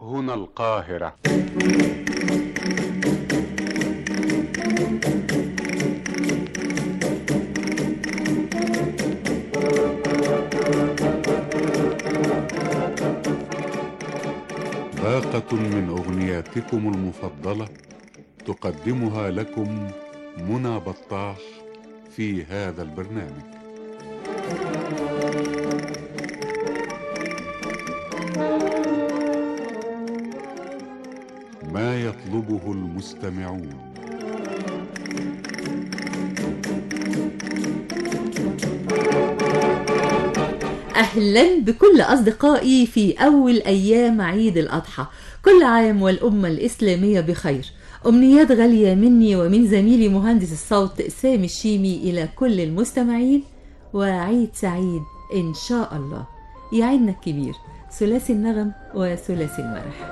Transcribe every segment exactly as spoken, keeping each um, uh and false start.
هنا القاهرة. باقة من أغنياتكم المفضلة تقدمها لكم منى بطاح في هذا البرنامج. ما يطلبه المستمعون. أهلا بكل أصدقائي في أول أيام عيد الأضحى. كل عام والأمة الإسلامية بخير. أمنيات غالية مني ومن زميلي مهندس الصوت سامي الشيمي إلى كل المستمعين، وعيد سعيد إن شاء الله. يعيدنا الكبير ثلاثي النغم وثلاثي المرح.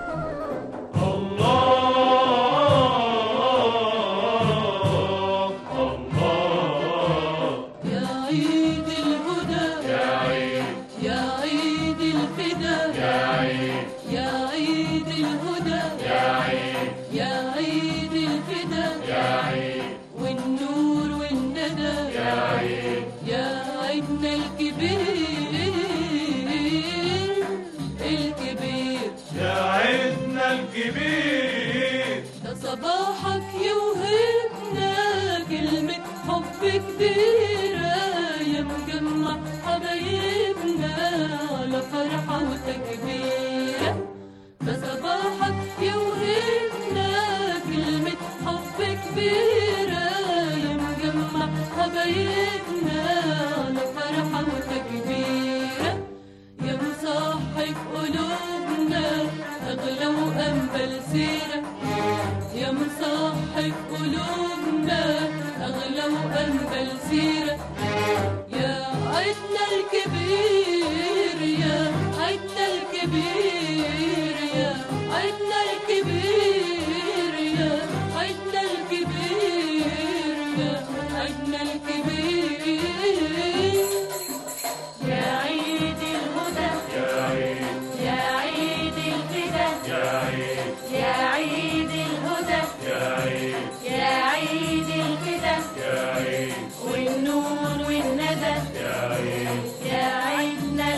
صباحك يوهبنا كلمة حب كبيرة، يا مجمع حبايبنا على فرحة وتكبيرة. ده صباحك يوهبنا كلمة حب كبيرة، يا مجمع حبايبنا على فرحة وتكبيرة. يا مصاحب قلوبنا أغلى وأنبل سيرة، يا مصاحب قلوبنا أغلى وأنبل سيرة. يا عيدنا الكبير يا عيدنا الكبير يا عيدنا الكبير يا عيدنا الكبير يا عيدنا الكبير. يا عيد الهدى يا عيد يا عيد الفدا يا عيد يا عيد الهدى يا عيد يا عيد الفدا يا عيد والنور والندى يا عيد يا عيدنا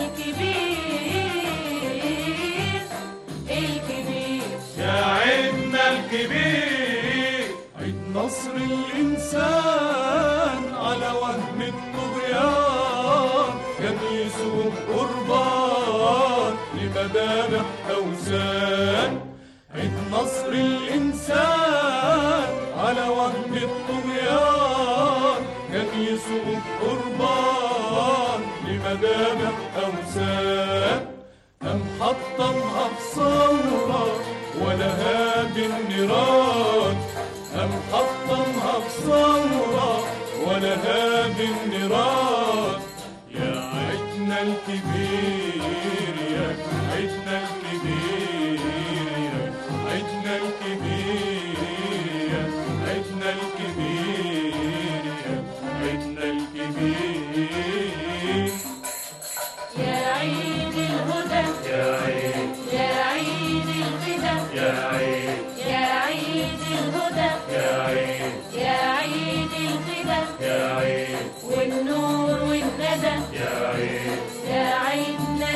الكبير الكبير يا عيدنا الكبير. عيد نصر الإنسان على وهم الطغيان، كان يسوق قربان لمذابح أوثان. عيد نصر الإنسان على وهم الطغيان، كان يسوق قربان لمذابح أوثان. أم حطمها بثورة ولها بالنيران، أم حطمها بثورة ولها بالنيران. يا عيدنا الكبير يا عيدنا الكبير يا عيدنا الكبير يا عيدنا الكبير يا عيدنا الكبير. يا عيد الهدى يا عيد يا عيد الفدا يا عيد يا عيد الهدى يا عيد يا عيد الفدا يا عيد والنور والندى يا عيد يا عيدنا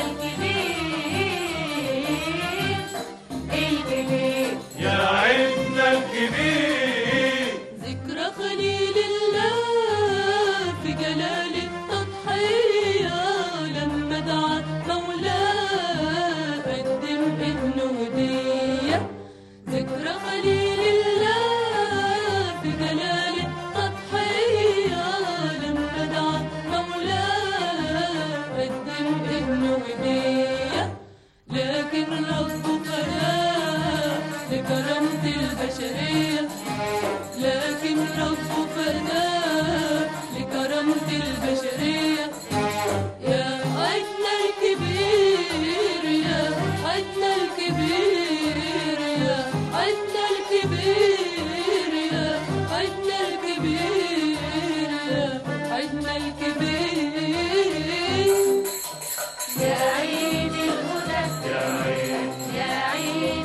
الكبير الكبير. يا عيدنا الكبير. ذكرى خليل الله في جلال التضحية، لما دعا مولاه قدم ابنه هدية. ذكرى خليل الله في جلال التضحية، لما دعا مولاه قدم ابنه هدية. لكن ربه فداه لكرامة البشرية، لكن ربه فداه لكرامة البشرية. يا عيدنا الكبير يا عيدنا الكبير يا عيدنا الكبير يا عيدنا الكبير يا عيدنا الكبير. يا عيد الهدى يا عيد يا عيد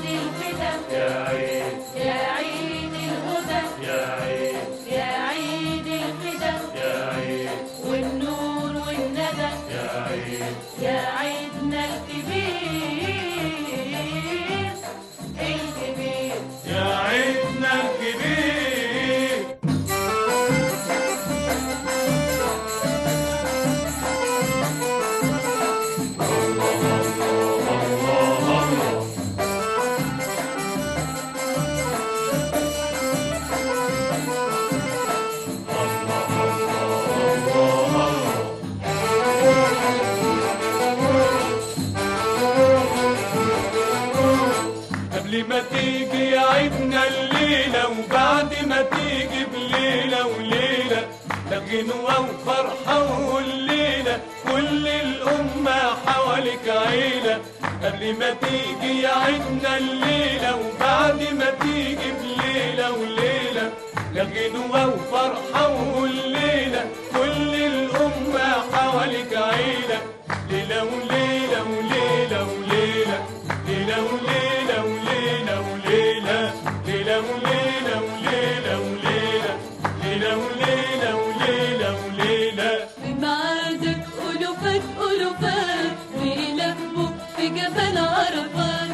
قبل ما تيجي عيدنا الليلة وبعد ما تيجي بليلة وليلة، لا غنوة وفرحة والليلة كل الأمة حواليك عيلة. قبل ما تيجي عيدنا الليلة وبعد ما تيجي بليلة وليلة، لا غنوة وفرحة والليلة كل الأمة حواليك عيلة. ليلة وليلة وليلة وليلة، ليلة وليلة وليلة وليلة، ليلة وليلة وليلة وليلة، ليلة وليلة وليلة وليلة. بميعادك ألوفات ألوفات بيلفوا في جبل عرفات،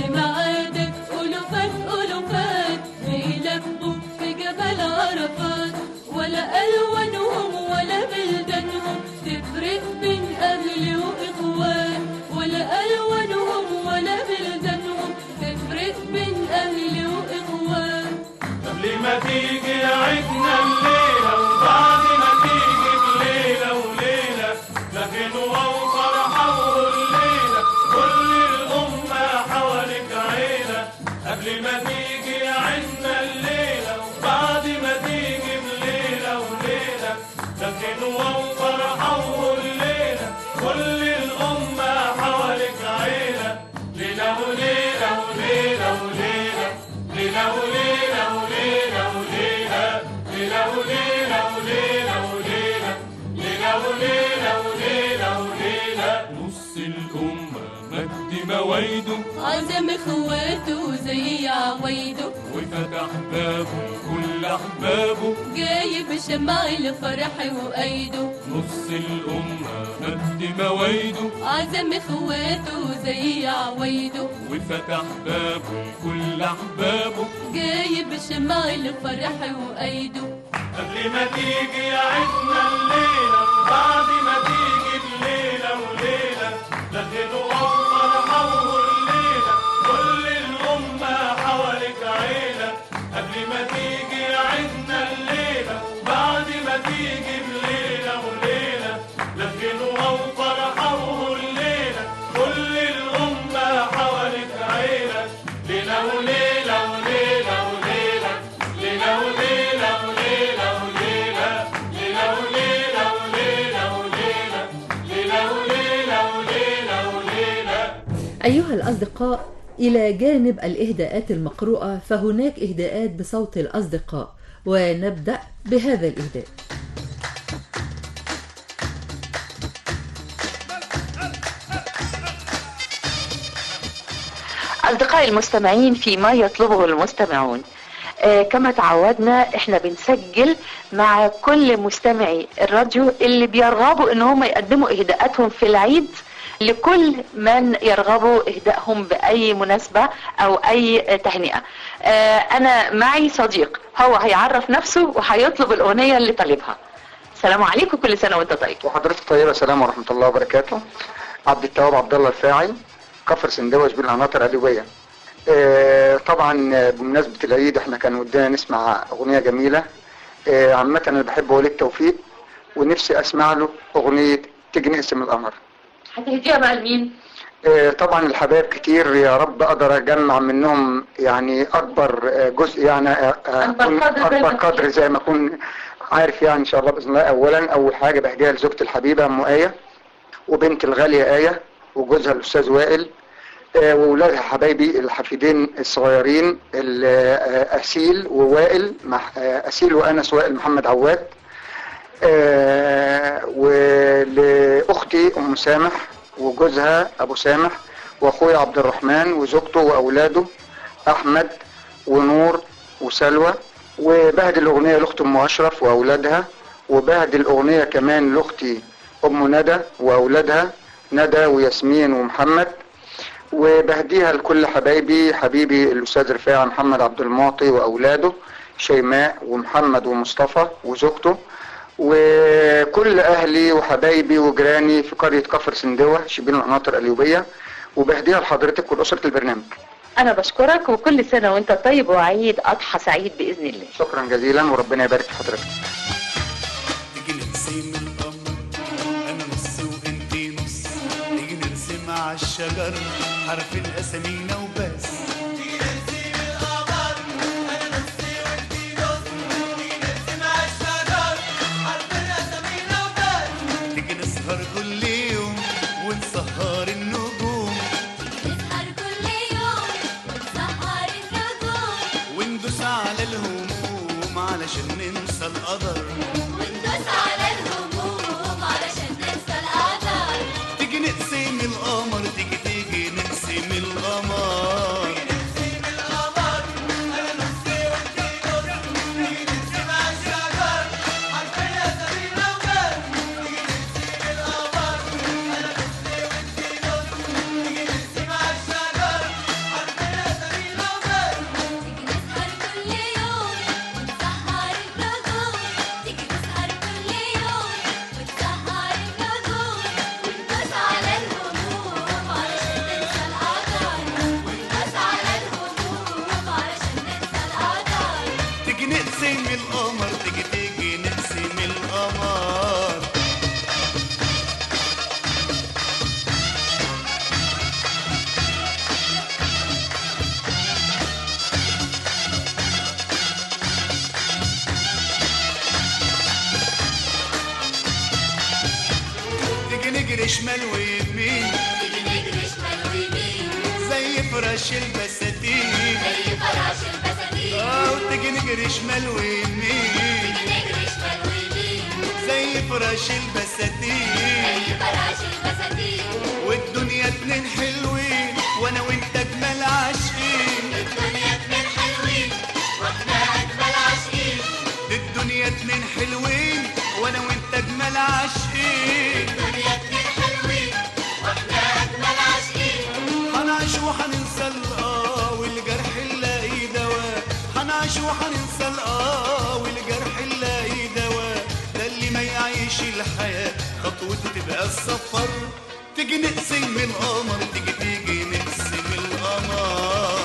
بميعادك ألوفات ألوفات بيلفوا في جبل عرفات، ولا ألوانهم ولا بلدانهم تفرق بين أهل وإخوان، ولا ألوانهم ولا بلدانهم تفرق بين أهل وإخوان. قبل ما تيجي عيدنا الليلة وبعد ما تيجي بليلة وليلة، لا غنوة وفرحة والليلة كل الأمة حواليك عيلة. قبل ما تيجي عيدنا الليلة وبعد ما تيجي بليلة وليلة، لا غنوة وفرحة والليلة كل الأمة حواليك عيلة. ليلة وليلة وليلة وليلة، ليلة وليلة وليلة وليلة، ليلة وليلة وليلة وليلة، ليلة وليلة وليلة وليلة. نص الأمة مد موايده عزم اخواته زي عوايده، وفتح بابه لكل أحبابه جايب شمع الفرح وأيده. نص الأمة مد موايده عزم اخواته زي عوايده، وفتح بابه لكل أحبابه جايب شمع الفرح وأيده. قبل ما تيجي عيدنا الليلة وبعد ما تيجي بليلة وليلة، لا غنوة وفرحة والليلة كل الأمة حواليك عيلة. قبل ما تيجي عيدنا الليلة وبعد ما تيجي بليلة وليلة، لا غنوة وفرحة والليلة كل الأمة حواليك عيلة. ليلة وليلة وليلة وليلة، ليلة وليلة وليلة وليلة، ليلة وليلة وليلة وليلة، ليلة وليلة وليلة وليلة. أيها الأصدقاء، إلى جانب الإهداءات المقروءة فهناك إهداءات بصوت الأصدقاء، ونبدأ بهذا الإهداء. أصدقائي المستمعين، فيما يطلبه المستمعون، آه كما تعودنا احنا بنسجل مع كل مستمعي الراديو اللي بيرغبوا ان هم يقدموا اهداءاتهم في العيد لكل من يرغبوا اهدائهم باي مناسبة او اي تهنئة. آه انا معي صديق هو هيعرف نفسه وهيطلب الاغنية اللي طالبها. السلام عليكم، كل سنة وانت طيب. وحضرتك طيبة. السلام ورحمة الله وبركاته. عبد التواب عبد الله الفاعل، كفر سندوش بالعناطر العلوية. آه طبعا بمناسبة العيد احنا كان ودنا نسمع اغنية جميلة. آه عامة انا بحب وليد توفيق ونفسي اسمع له اغنية تيجي نقسم القمر. هتهديها بقى لمين؟ آه طبعا الحبايب كتير، يا رب اقدر اجمع منهم يعني اكبر جزء، يعني آه اكبر قدر, أكبر قدر زي ما اكون عارف يعني ان شاء الله باذن الله. اولا اول حاجة بهديها لزوجتي الحبيبة ام آية، وبنت الغالية آية، وجوزها الاستاذ وائل، آه وولادها حبايبي الحفيدين الصغيرين أسيل ووائل، آه أسيل وأنس وائل محمد عواد، آه ولأختي أم سامح وجوزها أبو سامح، وأخوي عبد الرحمن وزوجته وأولاده أحمد ونور وسلوى. وبهدي الأغنية لأختي أم أشرف وأولادها، وبهدي الأغنية كمان لأختي أم ندى وأولادها ندى وياسمين ومحمد. وبهديها لكل حبايبي، حبيبي الأستاذ رفاعة محمد عبد المعطي وأولاده شيماء ومحمد ومصطفى وزوجته، وكل أهلي وحبايبي وجيراني في قرية كفر سندوة شبين القناطر الأيوبية. وبهديها لحضرتك ولأسرة البرنامج. أنا بشكرك وكل سنة وأنت طيب وعيد أضحى سعيد بإذن الله. شكرا جزيلا وربنا يبارك في حضرتك. تيجي نقسم القمر أنا نص وأنتي نص، تيجي نرسم على الشجر حرف الأسامينا وبس. علشان ننسى القدر وندوس على الهموم علشان ننسى القدر. تيجي نقسم القمر تيجي تيجي نقسم القمر نقسم القمر تيجي تيجي نقسم القمر. تيجي نجري شمال ويمين تيجي نجري شمال ويمين زي فراش البساتين زي فراش البساتين. اه وتيجي نجري شمال ويمين تيجي نجري شمال ويمين زي فراش البساتين زي فراش البساتين. والدنيا اتنين حلوين وانا وانت اجمل عاشقين. الدنيا اتنين حلوين واحنا اجمل عاشقين. الدنيا اتنين حلوين وانا وانت اجمل عاشقين. الدنيا اتنين حلوين واحنا اجمل عاشقين. هنعيش وهننسى الاه والجرح نلاقي دواء. هنعيش وهننسى الاه والجرح نلاقي دواء. ده اللي ما يعيش الحياة خطوته تبقى السفر. تيجي نقسم القمر تيجي تيجي نقسم القمر.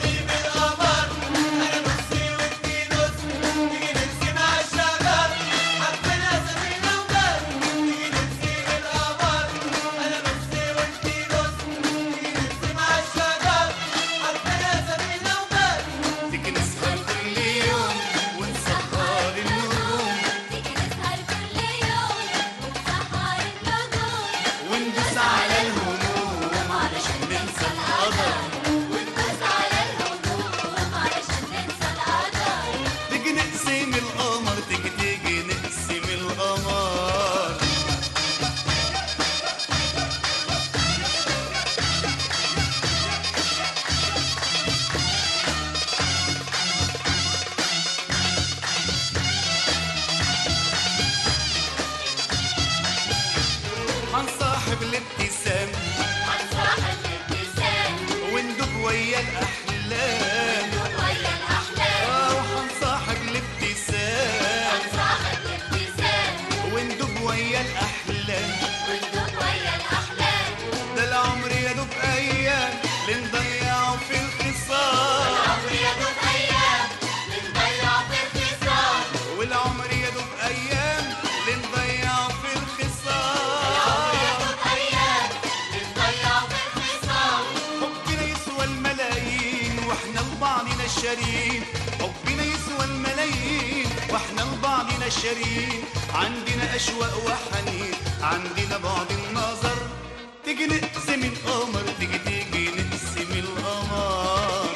هنصاحب الابتسام هنصاحب الابتسام وندوب ويا الأحلام. ويا الأحلام. اه وهنصاحب الابتسام هنصاحب الابتسام وندوب ويا الأحلام. وندوب ويا الأحلام. ده العمر يا دوب أيام لنضيعه في الخصام. العمر يا دوب أيام لنضيعه في الخصام. والعمر يا دوب أيام لنضيعه في الخصام. العمر يا دوب أيام لنضيعه في الخصام. حبنا يسوى الملايين واحنا لبعضنا الشريين. حبنا يسوى الملايين واحنا لبعضنا الشريين. عندنا أشواق وحنين عندنا بعد النظر. تيجي نقسم القمر تيجي تيجي نقسم القمر.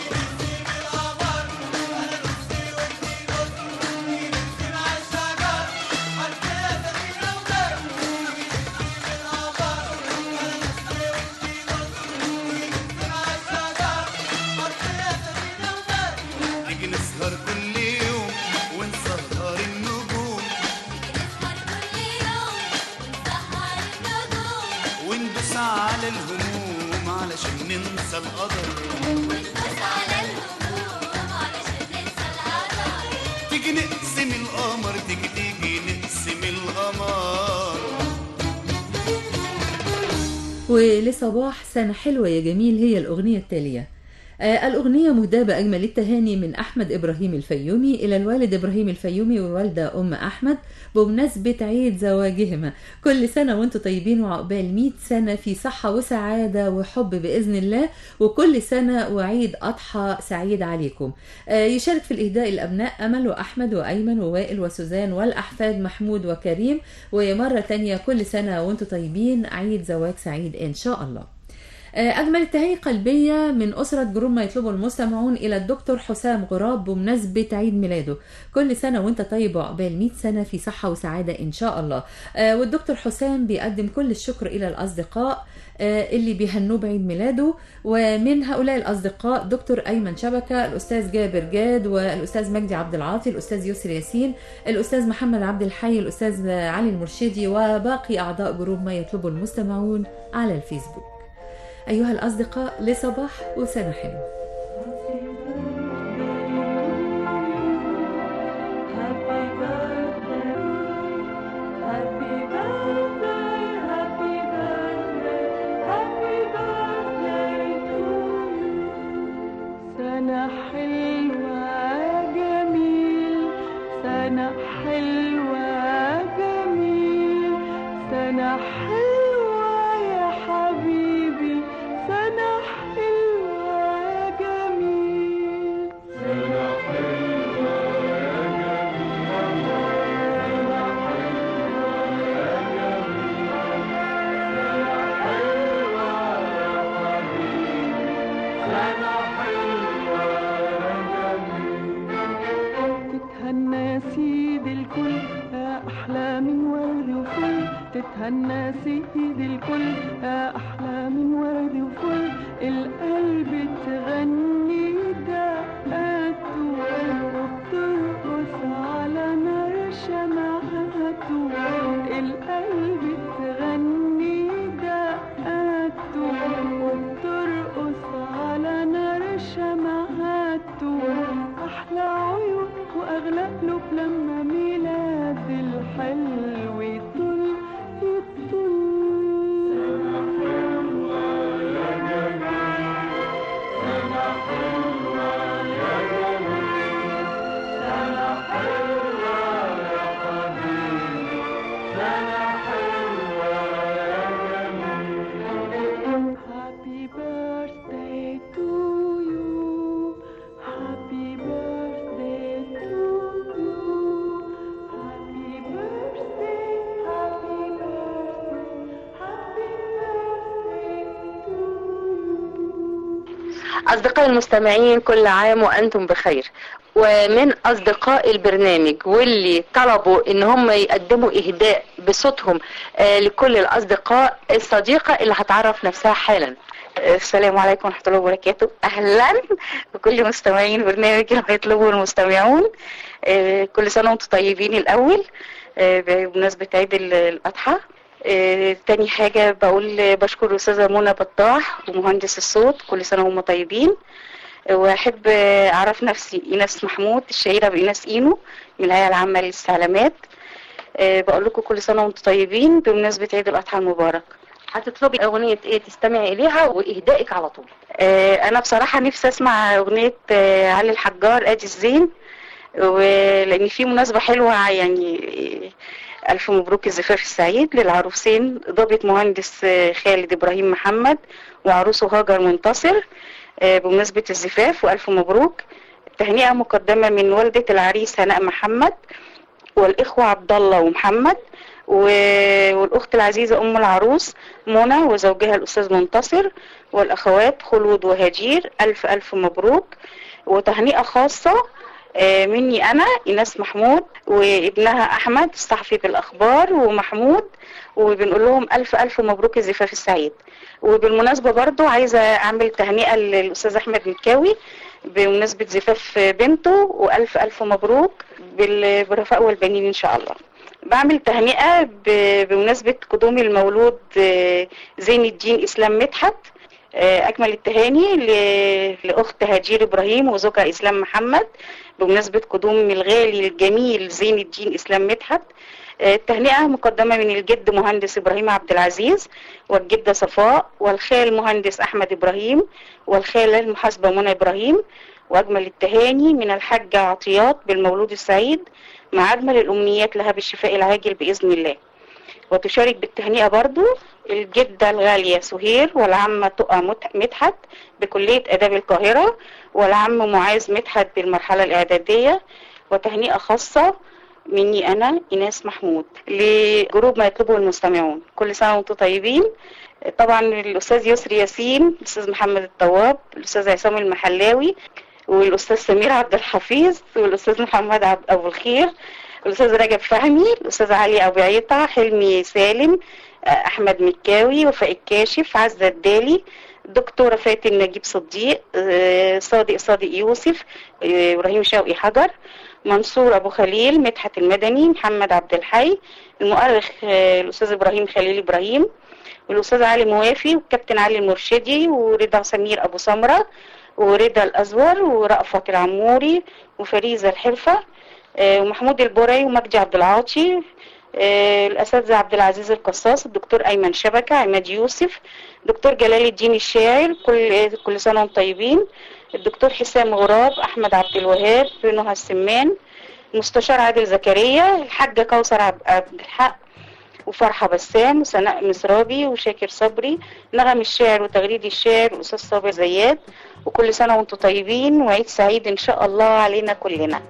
تيجي نسهر كل يوم ونسهر النجوم. نسهر كل يوم ونسهر النجوم. وندوس على الهموم علشان ننسى القدر. وندوس على الهموم علشان ننسى القدر. تيجي نقسم القمر تيجي تيجي نقسم القمر. ولصباح سنة حلوة يا جميل هي الأغنية التالية. آه الأغنية مهداة بأجمل التهاني من أحمد إبراهيم الفيومي إلى الوالد إبراهيم الفيومي والوالدة أم أحمد بمناسبة عيد زواجهما. كل سنة وانتم طيبين وعقبال مئة سنة في صحة وسعادة وحب بإذن الله. وكل سنة وعيد أضحى سعيد عليكم. آه يشارك في الإهداء الأبناء أمل وأحمد وأيمن ووائل وسوزان والأحفاد محمود وكريم. ومرة تانية كل سنة وانتم طيبين عيد زواج سعيد إن شاء الله. أجمل التهاني قلبية من أسرة جروب ما يطلبه المستمعون إلى الدكتور حسام غراب بمناسبة عيد ميلاده. كل سنة وانت طيب وعقبال مئة سنة في صحة وسعادة إن شاء الله. والدكتور حسام بيقدم كل الشكر إلى الأصدقاء اللي بيهنوه بعيد ميلاده، ومن هؤلاء الأصدقاء دكتور أيمن شبكة، الأستاذ جابر جاد، والأستاذ مجدي عبد العاطي، الأستاذ يسري ياسين، الأستاذ محمد عبد الحي، الأستاذ علي المرشدي، وباقي أعضاء جروب ما يطلبه المستمعون على الفيسبوك. أيها الأصدقاء، لصباح وسنة حلوة. سنة حلوة جميل، سنة حلوة جميل، سنة حلوة يا حبيبي، سنة حلوة جميل، سنة حلوة تتهنى سيد الكل أحلى من ورد وفل، تتهنى سيد الكل أحلى من ورد وفل، القلب تغني دقاته وبترقص على نار شمعته، القلب تغني دقاته وبترقص على نار شمعته، أحلى عيون وأغلى قلوب لما ميلاد الحلو يطل يطل. سنة حلوة يا جميل، سنة حلوة يا جميل، سنة حلوة يا حبيبي، سنة حلوة يا جميل. Happy birthday to you, happy birthday to you, happy birthday, happy birthday, happy birthday to you. أصدقائي المستمعين، كل عام وأنتم بخير. ومن أصدقاء البرنامج واللي طلبوا إن هم يقدموا إهداء بصوتهم آه لكل الأصدقاء، الصديقة اللي هتعرف نفسها حالا. السلام عليكم ورحمة الله وبركاته. أهلا بكل مستمعين برنامج اللي هيطلبوا المستمعون. آه كل سنة وانتم طيبين الأول آه بمناسبة عيد الأضحى. آه تاني حاجة بقول بشكر الأستاذة منى بطاح ومهندس الصوت، كل سنة وهم طيبين. واحب اعرف نفسي ايناس محمود، الشهيره بايناس اينو، من الهيئه العامه للاستعلامات. أه بقول لكم كل سنه وانتم طيبين بمناسبه عيد الاضحى المبارك. هتطلبي اغنيه ايه تستمعي اليها واهدائك على طول؟ أه انا بصراحه نفسي اسمع اغنيه أه علي الحجار ادي الزين، ولان في مناسبه حلوه يعني الف مبروك الزفاف السعيد للعروسين ضابط مهندس خالد ابراهيم محمد وعروسه هاجر منتصر بمناسبة الزفاف، وألف مبروك. تهنئة مقدمة من والدة العريس هناء محمد والإخوة عبد الله ومحمد والأخت العزيزة أم العروس منى وزوجها الأستاذ منتصر والأخوات خلود وهجير، ألف ألف مبروك. وتهنئة خاصة مني أنا إيناس محمود وابنها أحمد الصحفي بالأخبار ومحمود، وبنقول لهم ألف ألف مبروك الزفاف السعيد. وبالمناسبة برضو عايزة أعمل تهنئة للأستاذ أحمد مكاوي بمناسبة زفاف بنته، وألف ألف مبروك بالرفاق والبنين إن شاء الله. بعمل تهنئة بمناسبة قدوم المولود زين الدين إسلام مدحت. أكمل التهاني لأخت هجير إبراهيم وزوجها إسلام محمد بمناسبة قدوم الغالي الجميل زين الدين إسلام مدحت. التهنئة مقدمة من الجد مهندس إبراهيم عبد العزيز والجدة صفاء والخال مهندس أحمد إبراهيم والخالة المحاسبة منى إبراهيم. وأجمل التهاني من الحاجة عطيات بالمولود السعيد، مع أجمل الأمنيات لها بالشفاء العاجل بإذن الله. وتشارك بالتهنئة برضو الجدة الغالية سهير والعمة تقى مدحت بكلية آداب القاهرة والعم معاذ مدحت بالمرحلة الإعدادية. وتهنئة خاصة مني أنا إيناس محمود لجروب ما يطلبه المستمعون. كل سنة وانتم طيبين. طبعا الأستاذ يسري ياسين، الأستاذ محمد الطواب، الأستاذ عصام المحلاوي، والأستاذ سمير عبد الحفيظ، والأستاذ محمد عبد أبو الخير، الأستاذ رجب فهمي، الأستاذ علي أبو عيطة، حلمي سالم، أحمد مكاوي، وفاء الكاشف، عزة الدالي، دكتورة فاتن نجيب صديق، صادق صادق يوسف، إبراهيم شوقي حجر، منصور أبو خليل، مدحت المدني، محمد عبد الحي، المؤرخ الأستاذ إبراهيم خليل إبراهيم، والأستاذ علي موافي، والكابتن علي المرشدي، ورضا سمير أبو سمرة، ورضا الأزور، ورأفت العموري، وفريزة الحرفة، ومحمود البوري، ومجدي عبد العاطي، الأساتذة عبد العزيز القصاص، الدكتور أيمن شبكة، عماد يوسف، دكتور جلال الدين الشاعر، كل كل سنة وانتم طيبين، الدكتور حسام غراب، أحمد عبد الوهاب، نهى السمان، المستشار عادل زكريا، الحاجة كوثر عبد الحق، وفرحة بسام، وسناء مصرابي، وشاكر صبري، نغم الشاعر وتغريد الشاعر، والأستاذ صابر زياد. وكل سنة وانتم طيبين، وعيد سعيد إن شاء الله علينا كلنا.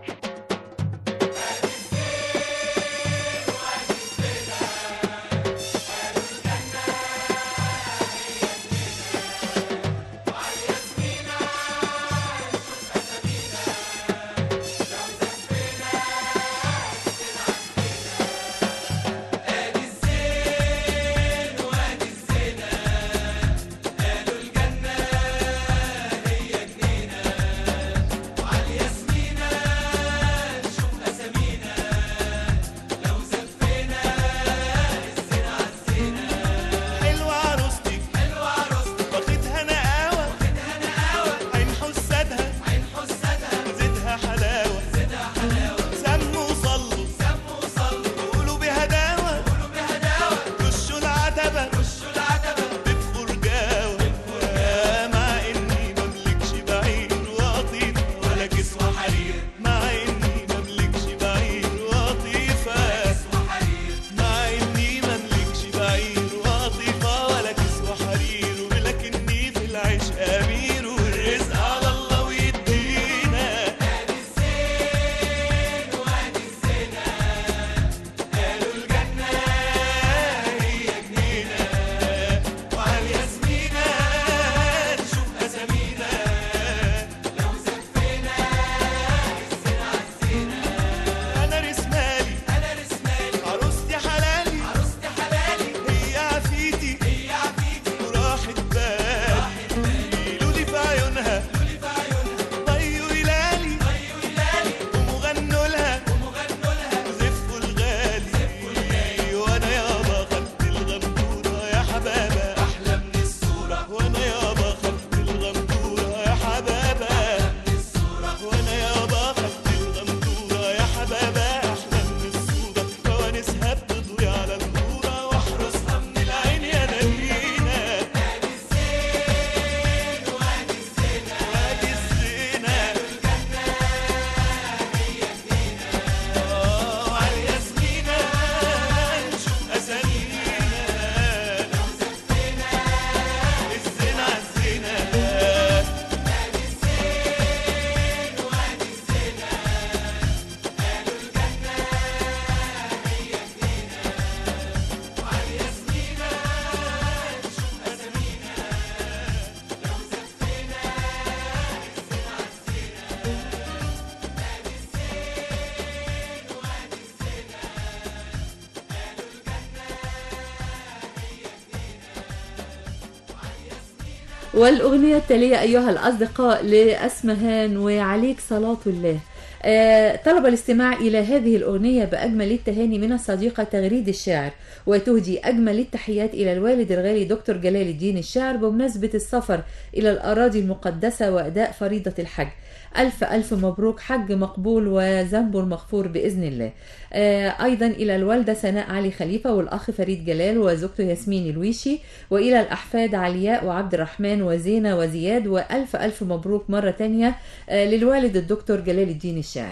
والأغنية التالية أيها الأصدقاء لأسمهان وعليك صلاة الله. آه طلب الاستماع إلى هذه الأغنية بأجمل التهاني من الصديقة تغريد الشاعر، وتهدي أجمل التحيات إلى الوالد الغالي دكتور جلال الدين الشاعر بمناسبة السفر إلى الأراضي المقدسة وأداء فريضة الحج. ألف ألف مبروك، حج مقبول وذنبه المغفور بإذن الله. آه أيضا إلى الوالدة سناء علي خليفة والأخ فريد جلال وزوجته ياسمين الويشي، وإلى الأحفاد علياء وعبد الرحمن وزينة وزياد، وألف ألف مبروك مرة تانية آه للوالد الدكتور جلال الدين الشاعر.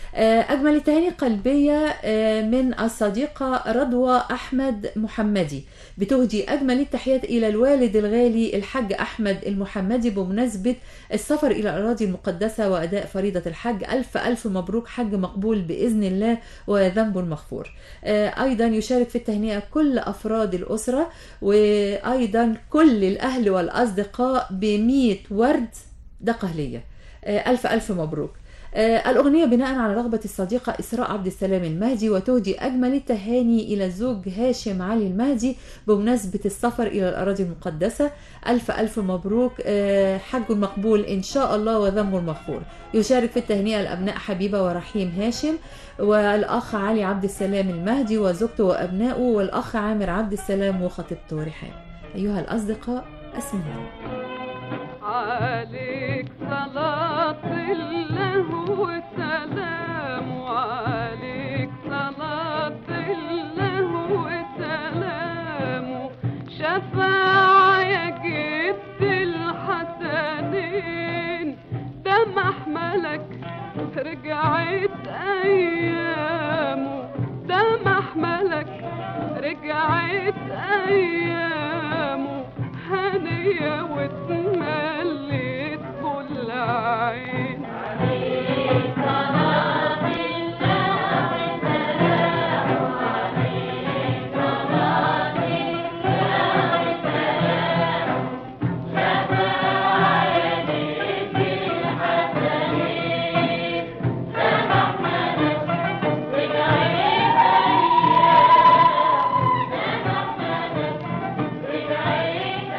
أجمل التهاني قلبية من الصديقة رضوى أحمد محمدي، بتهدي أجمل التحيات إلى الوالد الغالي الحاج أحمد المحمدي بمناسبة السفر إلى الأراضي المقدسة وأداء فريضة الحج. ألف ألف مبروك، حج مقبول بإذن الله وذنب مغفور. أيضا يشارك في التهنئة كل أفراد الأسرة، وأيضا كل الأهل والأصدقاء بمية ورد دقهلية. ألف ألف مبروك. آه الأغنية بناء على رغبة الصديقة إسراء عبد السلام المهدي، وتهدي أجمل التهاني إلى الزوج هاشم علي المهدي بمناسبة السفر إلى الأراضي المقدسة. ألف ألف مبروك، آه حج مقبول إن شاء الله وذنب مغفور. يشارك في التهنئة الأبناء حبيبة ورحيم هاشم، والأخ علي عبد السلام المهدي وزوجته وأبنائه، والأخ عامر عبد السلام وخطيبته رحاب. أيها الأصدقاء، أسمعوا. عليك صلاة الله وسلام، عليك صلاة الله وسلام، شفاعة يا جد الحسنين، ده محملك رجعت أيامه، ده محملك رجعت أيامه، هنية واتمليت كل عين. عليك صلاة الله وسلام، عليك صلاة الله وسلام، شفاعة يا جد الحسنين، ده محملك رجعت أيامه، ده محملك رجعت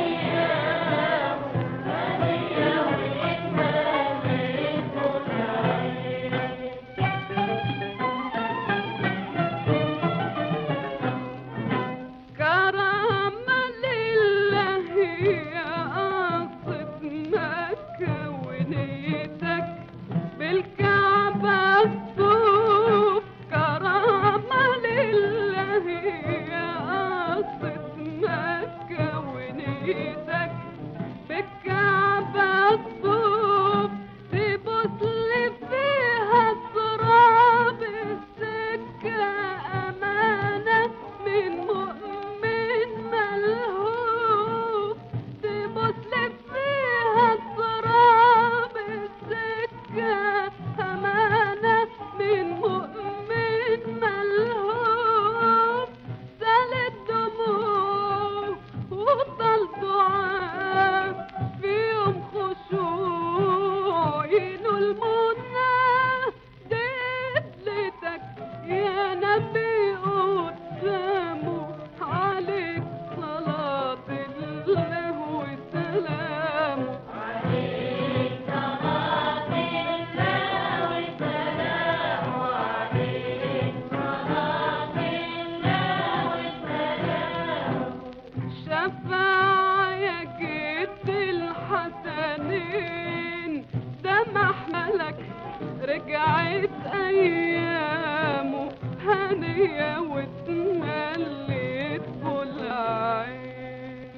أيامه، هنية واتمليت كل عين.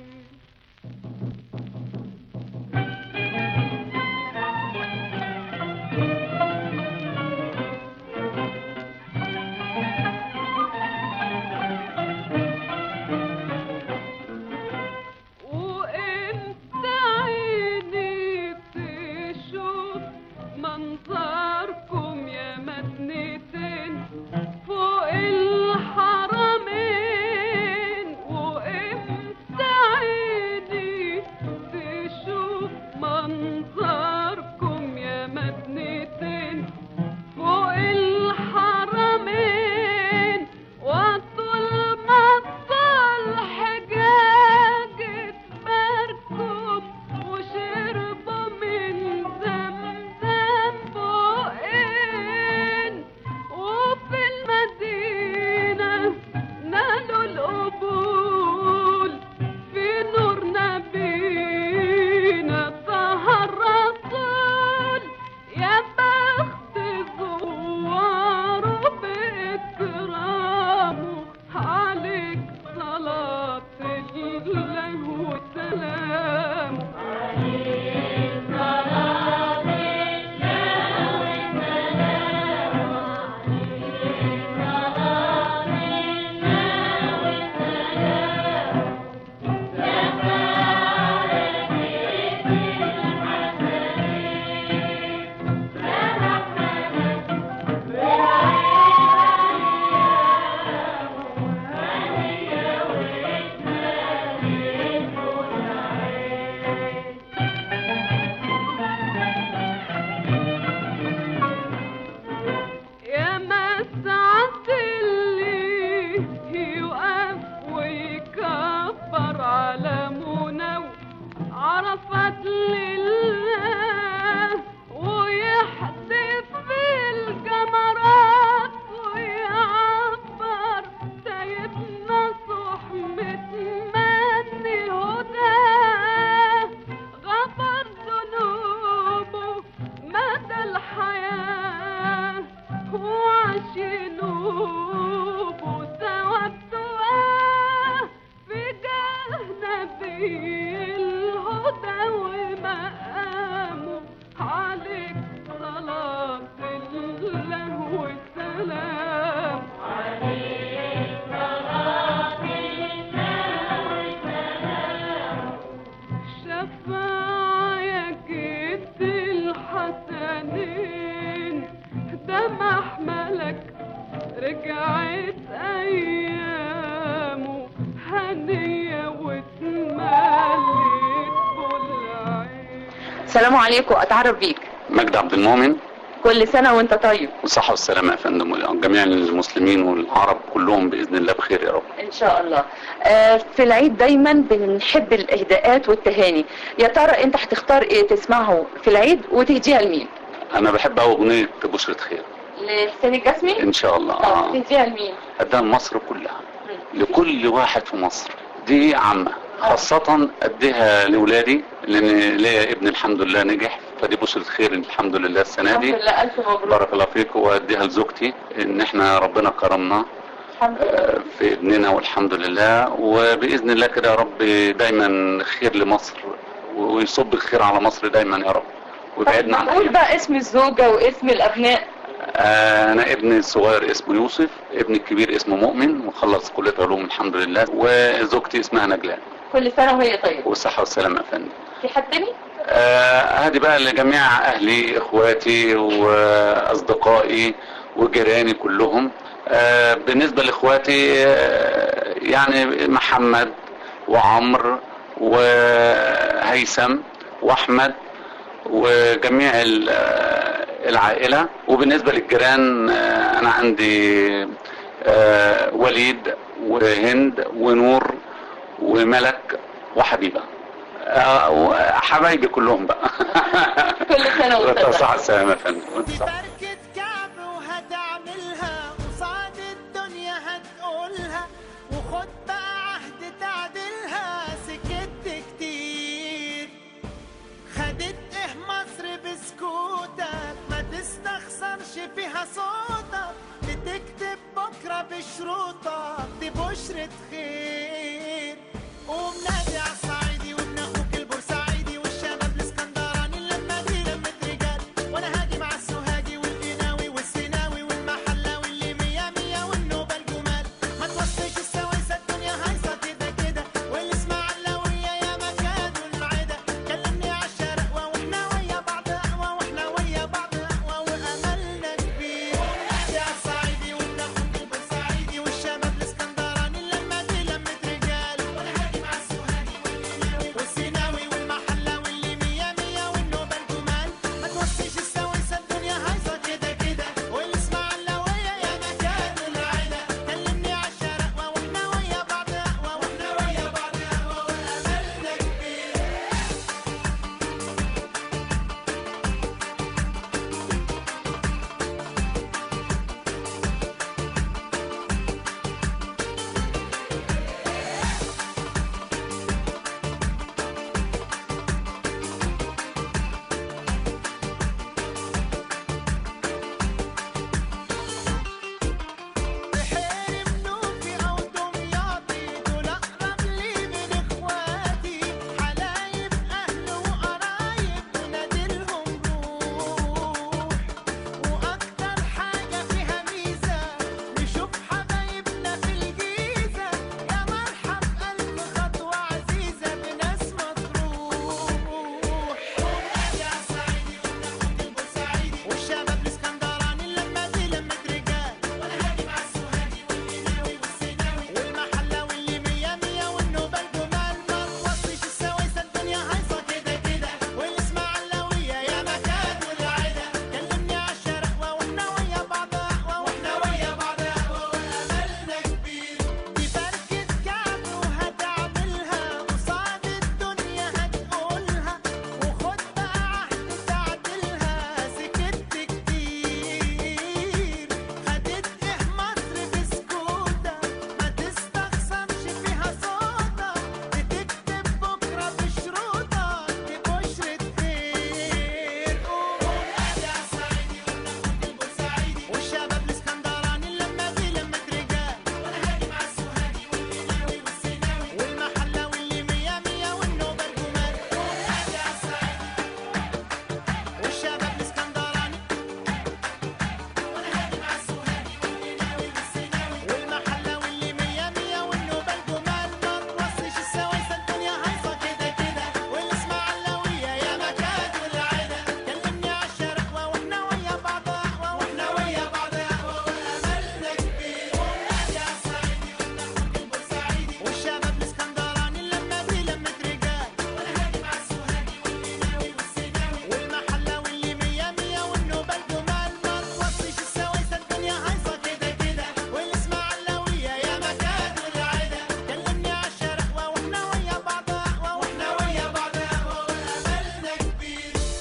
وانت عيني تشوف منظركم يا مدنتين فوق الحرمين، وانت عيني تشوف منظركم يا مدنتين فوق الحرمين، وطول ما طال حجاج تباركم وشربوا من زمزم فوق السلام عليكم، اتعرف بيك. مجدي عبد المؤمن. كل سنة وانت طيب. والصحة والسلامة يا فندم، جميع المسلمين والعرب كلهم بإذن الله بخير يا رب. ان شاء الله. آه في العيد دايما بنحب الاهداءات والتهاني، يا ترى انت هتختار ايه تسمعه في العيد وتهديها لمين؟ أنا بحب أغنية بشرة خير لحسين الجسمي إن شاء الله. اه تهديها لمين؟ أديها لمصر كلها، لكل واحد في مصر، دي عامة، خاصة أديها لأولادي لأن ليا ابن الحمد لله نجح، فدي بشرة خير الحمد لله السنة دي. الحمد لله، ألف مبروك. بارك الله فيك. وأديها لزوجتي إن إحنا ربنا كرمنا في ابننا والحمد لله، وبإذن الله كده يا رب دايما خير لمصر ويصب الخير على مصر دايما يا رب ويبعدنا عن قول بقى اسم الزوجة واسم الأبناء. آه أنا ابني الصغير اسمه يوسف، ابني الكبير اسمه مؤمن وخلص كلية علوم الحمد لله، وزوجتي اسمها نجلاء. كل سنة وهي طيبة. والصحة والسلامة يا فندم. في حد تاني؟ آه هذه بقى لجميع أهلي إخواتي وأصدقائي وجيراني كلهم. آه بالنسبة لإخواتي آه يعني محمد وعمر وهيثم وأحمد وجميع العائلة. وبالنسبة للجيران آه أنا عندي آه وليد وهند ونور وملك وحبيبة، حبايبي كلهم بقى. كل سنة وانت طيب. صحة السلامة يا فندم. بركة كعب وهتعملها قصاد الدنيا هتقولها، وخد بقى عهد تعدلها، سكت كتير خدت ايه مصر بسكوتك، ما تستخسرش فيها صوتك، بتكتب بكرة بشروطك، دي بشرة خير. قوم نادي عالصعيدي وابن اخوك البورسعيدي والشباب الاسكندراني، اللمة دي لمة رجال، وانا هاجي مع السوهاجي والقناوي والسيناوي والمحلاوي اللي مية مية والنوبة الجمال، ما توصيش السويسة الدنيا هايصة كده كده، والاسماعيلاوية يا مكان والعدا، كلمني عالشرقوة واحنا ويا بعض اقوى، واحنا ويا بعض اقوى واملنا كبير. نادي عالصعيدي وابن اخوك البورسعيدي والشباب الاسكندراني، اللمة دي لمة رجال، وانا هاجي مع السوهاجي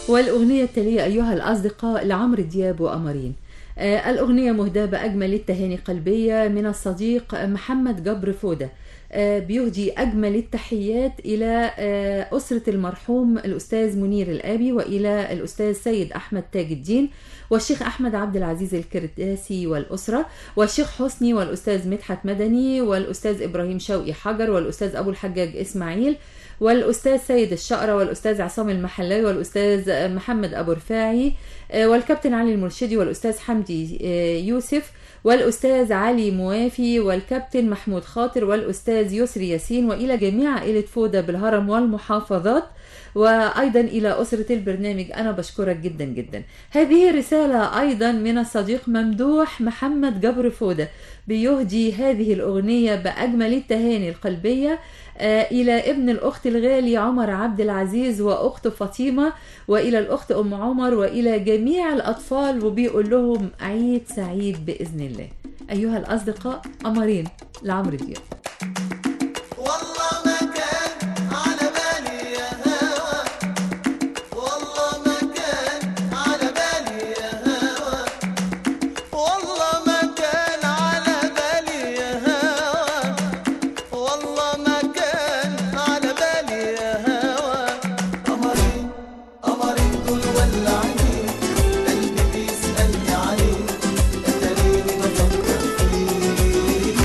والأغنية التالية أيها الأصدقاء لعمرو دياب وقمرين. آه الأغنية مهداة بأجمل التهاني قلبية من الصديق محمد جبر فودة. آه بيهدي أجمل التحيات إلى آه أسرة المرحوم الأستاذ منير الآبي، وإلى الأستاذ سيد أحمد تاج الدين، والشيخ أحمد عبد العزيز الكرداسي والأسرة، والشيخ حسني، والأستاذ مدحت مدني، والأستاذ إبراهيم شوقي حجر، والأستاذ أبو الحجاج إسماعيل، والأستاذ سيد الشقرة، والأستاذ عصام المحلاوي، والأستاذ محمد أبو رفاعي، والكابتن علي المرشدي، والأستاذ حمدي يوسف، والأستاذ علي موافي، والكابتن محمود خاطر، والأستاذ يسري ياسين، وإلى جميع عائلة فودة بالهرم والمحافظات، وأيضا إلى أسرة البرنامج. أنا بشكرك جدا جدا. هذه رسالة أيضا من الصديق ممدوح محمد جبر فودة، بيهدي هذه الأغنية بأجمل التهاني القلبية إلى ابن الأخت الغالي عمر عبد العزيز وأخت فاطمة، وإلى الأخت أم عمر، وإلى جميع الأطفال، وبيقول لهم عيد سعيد بإذن الله. أيها الأصدقاء، قمرين لعمرو دياب. والله ما كان على بالي يا هوا، والله ما كان على بالي يا هوا، والله ما كان على بالي يا هوا، والله ما كان على بالي يا هوا. قمرين قمرين دول ولعين، قلبي بيسألني عليك، اتاريني بفكر فيك.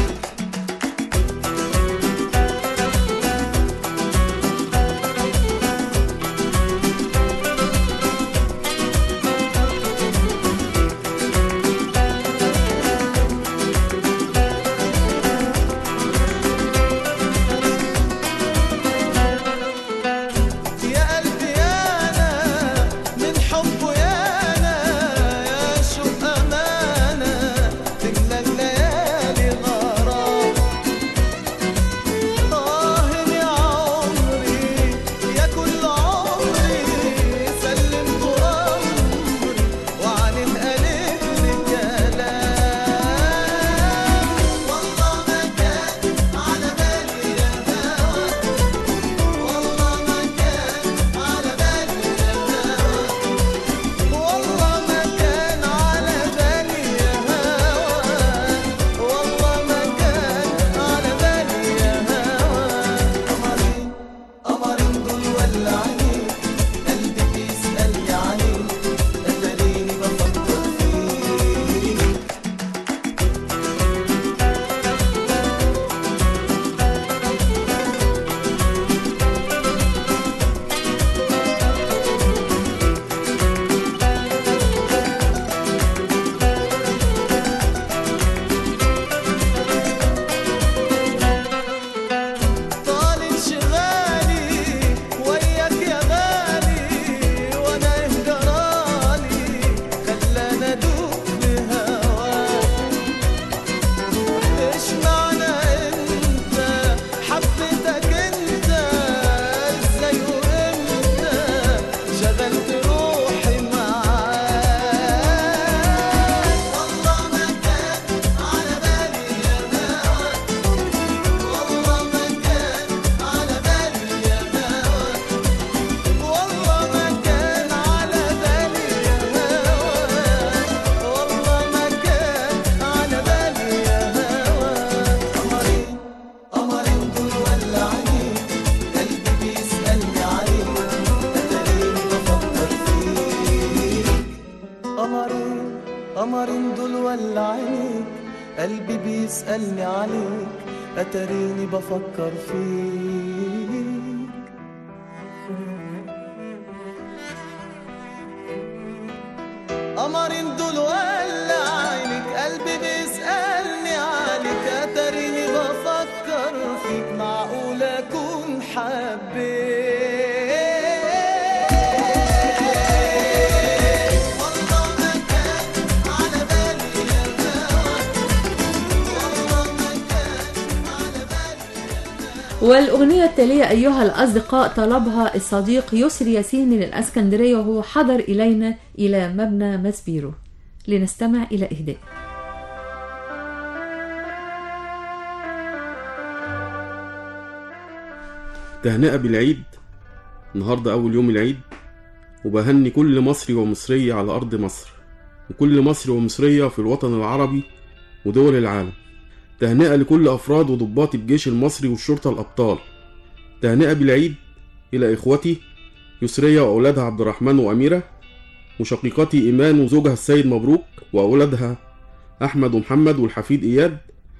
يا قلبي يانا من حبه يانا، يا شوق أمانة تملى الليالي غرام. آه يا عمري يا كل عمري، سلمت أمري وعنه قالت لي كلام. والله ما كان على بالي يا هوا، والله ما كان على بالي يا هوا، والله ما كان على بالي يا هوا، والله ما كان على بالي يا هوا. قمرين قمرين دول ولعين، قلبي بيسألني عليك، اتاريني بفكر فيك. طال انشغالي وياك يا غالي، وانا انجرالي خلاني ادوب بهواك. ايش معنى انت حبيتك انت، ازاي وامتى شغلت روحي معاك. والله ما كان على بالي يا هوا، والله ما كان على بالي يا هوا، والله ما كان على بالي يا هوا، والله ما كان على بالي يا هوا. قمرين قمرين دول ولعين، قلبي بيسألني عليك، اتاريني بفكر فيك. قمرين قمرين دول ولعينيك، قلبي بيسألني عليك، اتاريني بفكر فيك. قمرين دول ولعينيك، قلبي بيسألني عليك، اتاريني بفكر فيك. معقول اكون حبيت. والله ما كان على بالي يا هوا، والله ما كان على بالي يا هوا. والأغنية التالية أيها الأصدقاء طلبها الصديق يسري ياسين من الأسكندرية، وهو حضر إلينا إلى مبنى ماسبيرو. لنستمع إلى إهداء. تهنئة بالعيد، النهاردة أول يوم العيد، وبهني كل مصري ومصرية على أرض مصر، وكل مصري ومصرية في الوطن العربي ودول العالم. تهنئة لكل أفراد وضباط الجيش المصري والشرطة الأبطال. تهنئة بالعيد إلى إخوتي يسرية وأولادها عبد الرحمن وأميرة، وشقيقتي إيمان وزوجها السيد مبروك وأولادها أحمد ومحمد والحفيد إياد،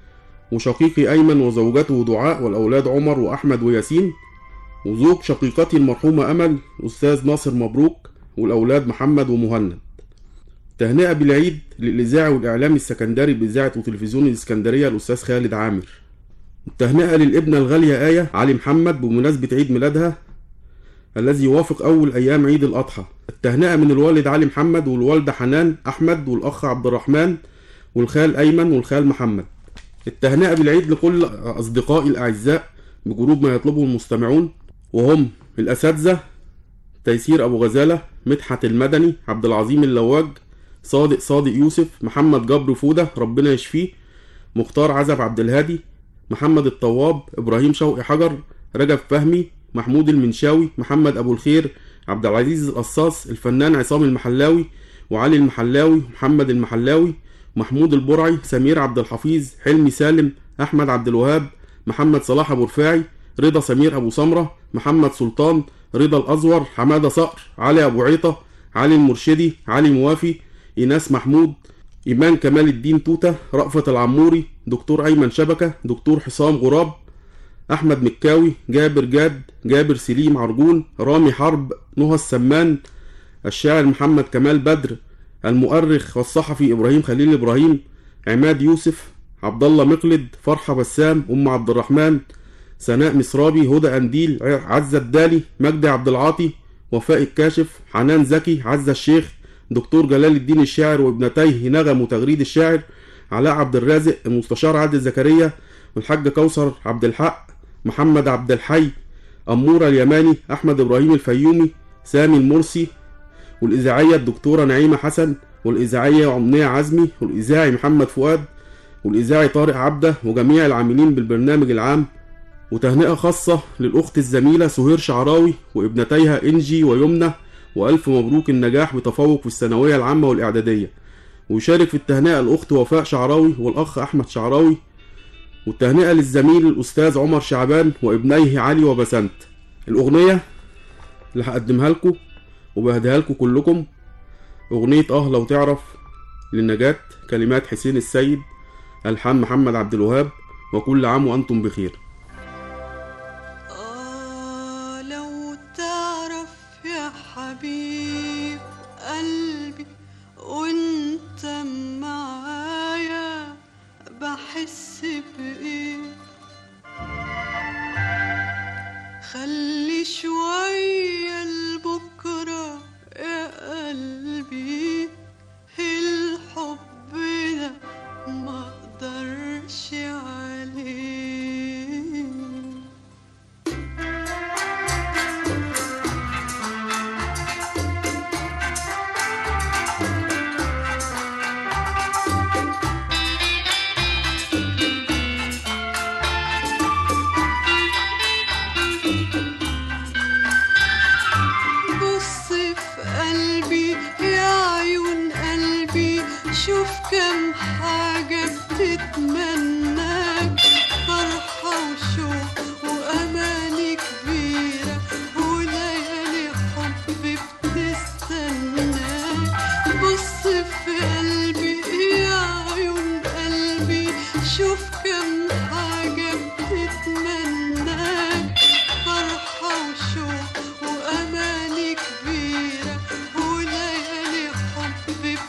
وشقيقي أيمن وزوجته دعاء والأولاد عمر وأحمد وياسين، وزوج شقيقتي المرحومة أمل الأستاذ ناصر مبروك والأولاد محمد ومهند. تهنئة بالعيد للإذاعي والإعلامي السكندري بإذاعة وتلفزيون الإسكندرية الأستاذ خالد عامر. التهنئة للابنة الغالية آية علي محمد بمناسبة عيد ميلادها الذي يوافق أول أيام عيد الأضحى. التهنئة من الوالد علي محمد والوالدة حنان أحمد والأخ عبد الرحمن والخال أيمن والخال محمد. التهنئة بالعيد لكل أصدقائي الأعزاء بجروب ما يطلبه المستمعون، وهم الأساتذة تيسير أبو غزالة، مدحت المدني، عبد العظيم اللواج، صادق صادق يوسف، محمد جبر فودة ربنا يشفيه، مختار عزب عبد الهادي، محمد الطواب، إبراهيم شوقي حجر، رجب فهمي، محمود المنشاوي، محمد أبو الخير، عبد العزيز القصاص، الفنان عصام المحلاوي وعلي المحلاوي، محمد المحلاوي، محمود البرعي، سمير عبد الحفيظ، حلمي سالم، أحمد عبد الوهاب، محمد صلاح أبو رفاعي، رضا سمير أبو سمرة، محمد سلطان، رضا الأزور، حمادة صقر، علي أبو عيطة، علي المرشدي، علي موافي، إيناس محمود، إيمان كمال الدين توتة، رأفت العموري، دكتور أيمن شبكة، دكتور حسام غراب، أحمد مكاوي، جابر جاد، جابر سليم عرجون، رامي حرب، نهى السمان، الشاعر محمد كمال بدر، المؤرخ والصحفي إبراهيم خليل إبراهيم، عماد يوسف، عبد الله مقلد، فرحة بسام، أم عبد الرحمن، سناء مصرابي، هدى أنديل، عزة الدالي، مجدي عبد العاطي، وفاء الكاشف، حنان زكي، عزة الشيخ، دكتور جلال الدين الشاعر وابنتيه نغم وتغريد الشاعر، علاء عبد الرازق، المستشار عادل زكريا، والحاج كوثر عبد الحق، محمد عبد الحي، أمورة اليماني، أحمد إبراهيم الفيومي، سامي المرسي، والإذاعية الدكتورة نعيمة حسن، والإذاعية عمنية عزمي، والإذاعي محمد فؤاد، والإذاعي طارق عبده، وجميع العاملين بالبرنامج العام. وتهنئة خاصة للأخت الزميلة سهير شعراوي وابنتيها إنجي ويمنى، وألف مبروك النجاح بتفوق في الثانوية العامة والإعدادية. ويشارك في التهنئة الأخت وفاء شعراوي والأخ أحمد شعراوي. والتهنئة للزميل الأستاذ عمر شعبان وابنيه علي وبسنت. الأغنية اللي هقدمها لكم وبهديها لكم كلكم أغنية آه لو تعرف للنجاة، كلمات حسين السيد، ألحان محمد عبد الوهاب، وكل عام وأنتم بخير. آه لو تعرف يا حبيب قلبي وانت معايا بحس بإيه، خلي شوية لبكرة يا قلبي، الحب ده ما اقدرش عليه. شوف كم حاجة بتتمناك، فرحة وشوق وأماني كبيرة وليالي حب بتستناك. بص في قلبي يا عيون قلبي، شوف كم حاجة بتتمناك، فرحة وشوق وأماني كبيرة وليالي حب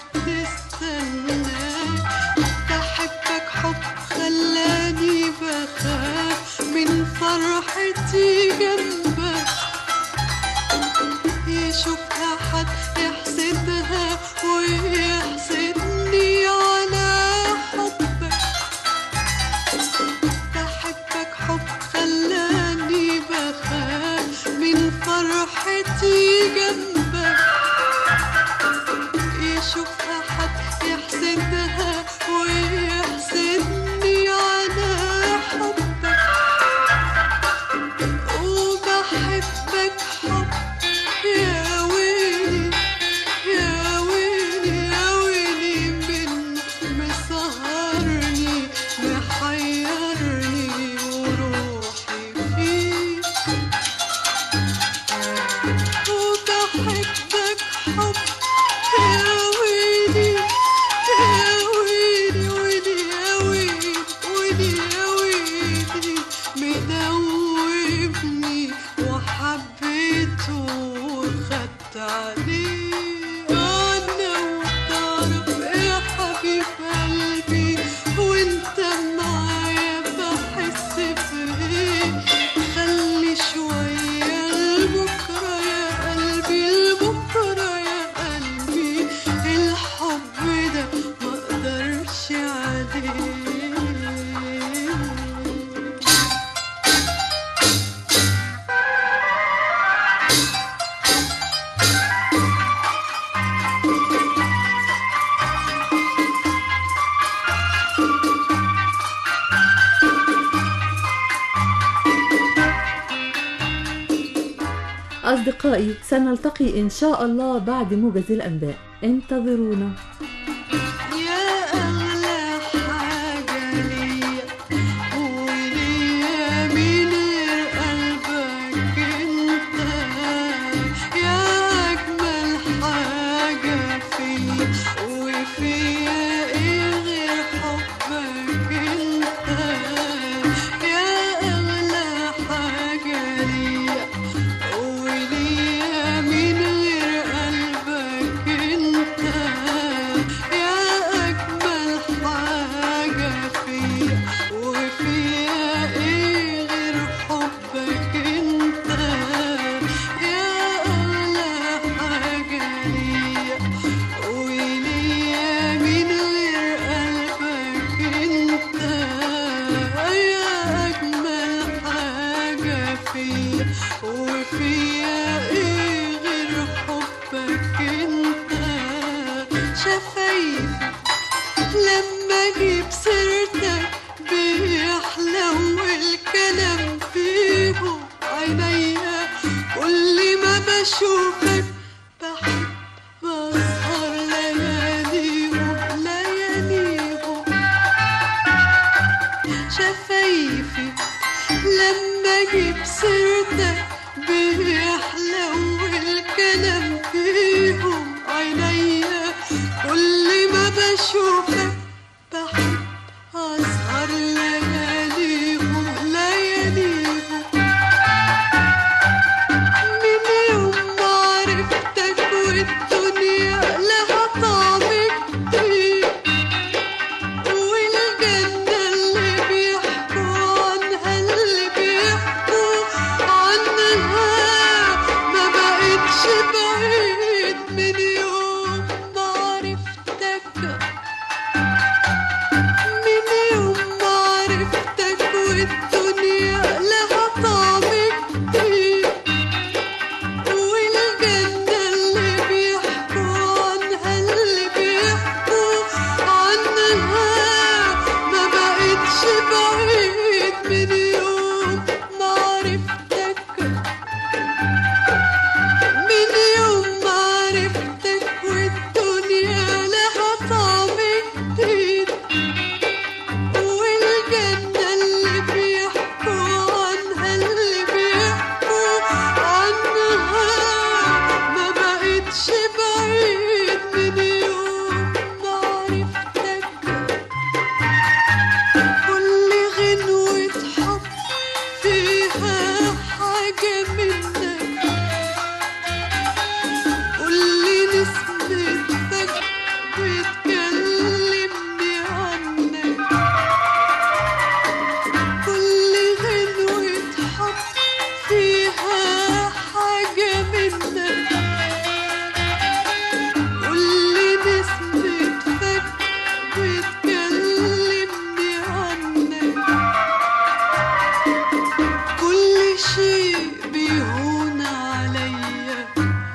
بتستناك. بحبك حب خلاني بخاف من فرحتي جنبك، يشوفها حد يحسدها ويحسد تعرف يا حبيب قلبي وانت معايا بحس بايه. خلي شوية لبكرة يا قلبي، لبكرة يا قلبي، الحب ده مقدرش عليه. أصدقائي، سنلتقي إن شاء الله بعد موجز الأنباء، انتظرونا. يا أغلى حاجة ليا وليا من غير قلبك انت، يا أجمل حاجة فيا وفيا ايه غير حبك انت. يا أغلى حاجة ليا وليا من غير قلبك انت، يا أجمل حاجة فيا وفيا ايه غير حبك انت. يا أغلى حاجة ليا وليا من غير قلبك انت، يا أجمل حاجة فيا وفيا ايه غير حبك انت. شفايفي لما اجيب سيرتك بيحلو الكلام فيهم، عينيا كل ما بشوفك بحب اسهر لياليهم لياليهم. شفايفي لما اجيب سيرتك بيحلو الكلام فيهم، عينيا كل ما بشوفك بحب اسهر لياليهم لياليهم. من يوم ما عرفتك والدنيا لها طعم جديد، والجنة اللي بيحكوا عنها اللي بيحكوا عنها ما بقتش بعيد. من يوم ما عرفتك، من يوم ما عرفتك والدنيا لها طعم جديد، والجنة اللي بيحكوا عنها اللي بيحكوا عنها ما بقتش بعيد. من يوم ما عرفتك، من يوم ما عرفتك والدنيا لها طعم جديد، والجنة اللي بيحكوا عنها اللي بيحكوا عنها ما بقتش بعيد. من يوم ما عرفتك كل غنوة حب فيها حاجة منك، كل نسمة فجر بتكلمني عنك، كل غنوة حب فيها حاجة منك، كل نسمة فجر بتكلمني عنك. كل شيء بيهون عليا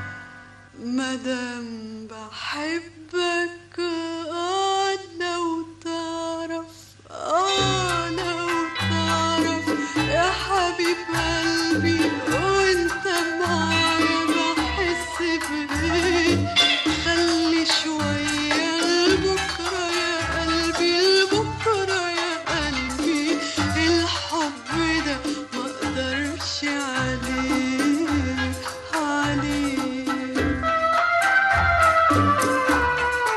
مادام بحبك. آه لو تعرف، آه لو تعرف يا حبيب قلبي وانت معايا بحس بايه. خلي شوية لبكرة يا قلبي، لبكرة يا قلبي، الحب ده مقدرش عليه عليه.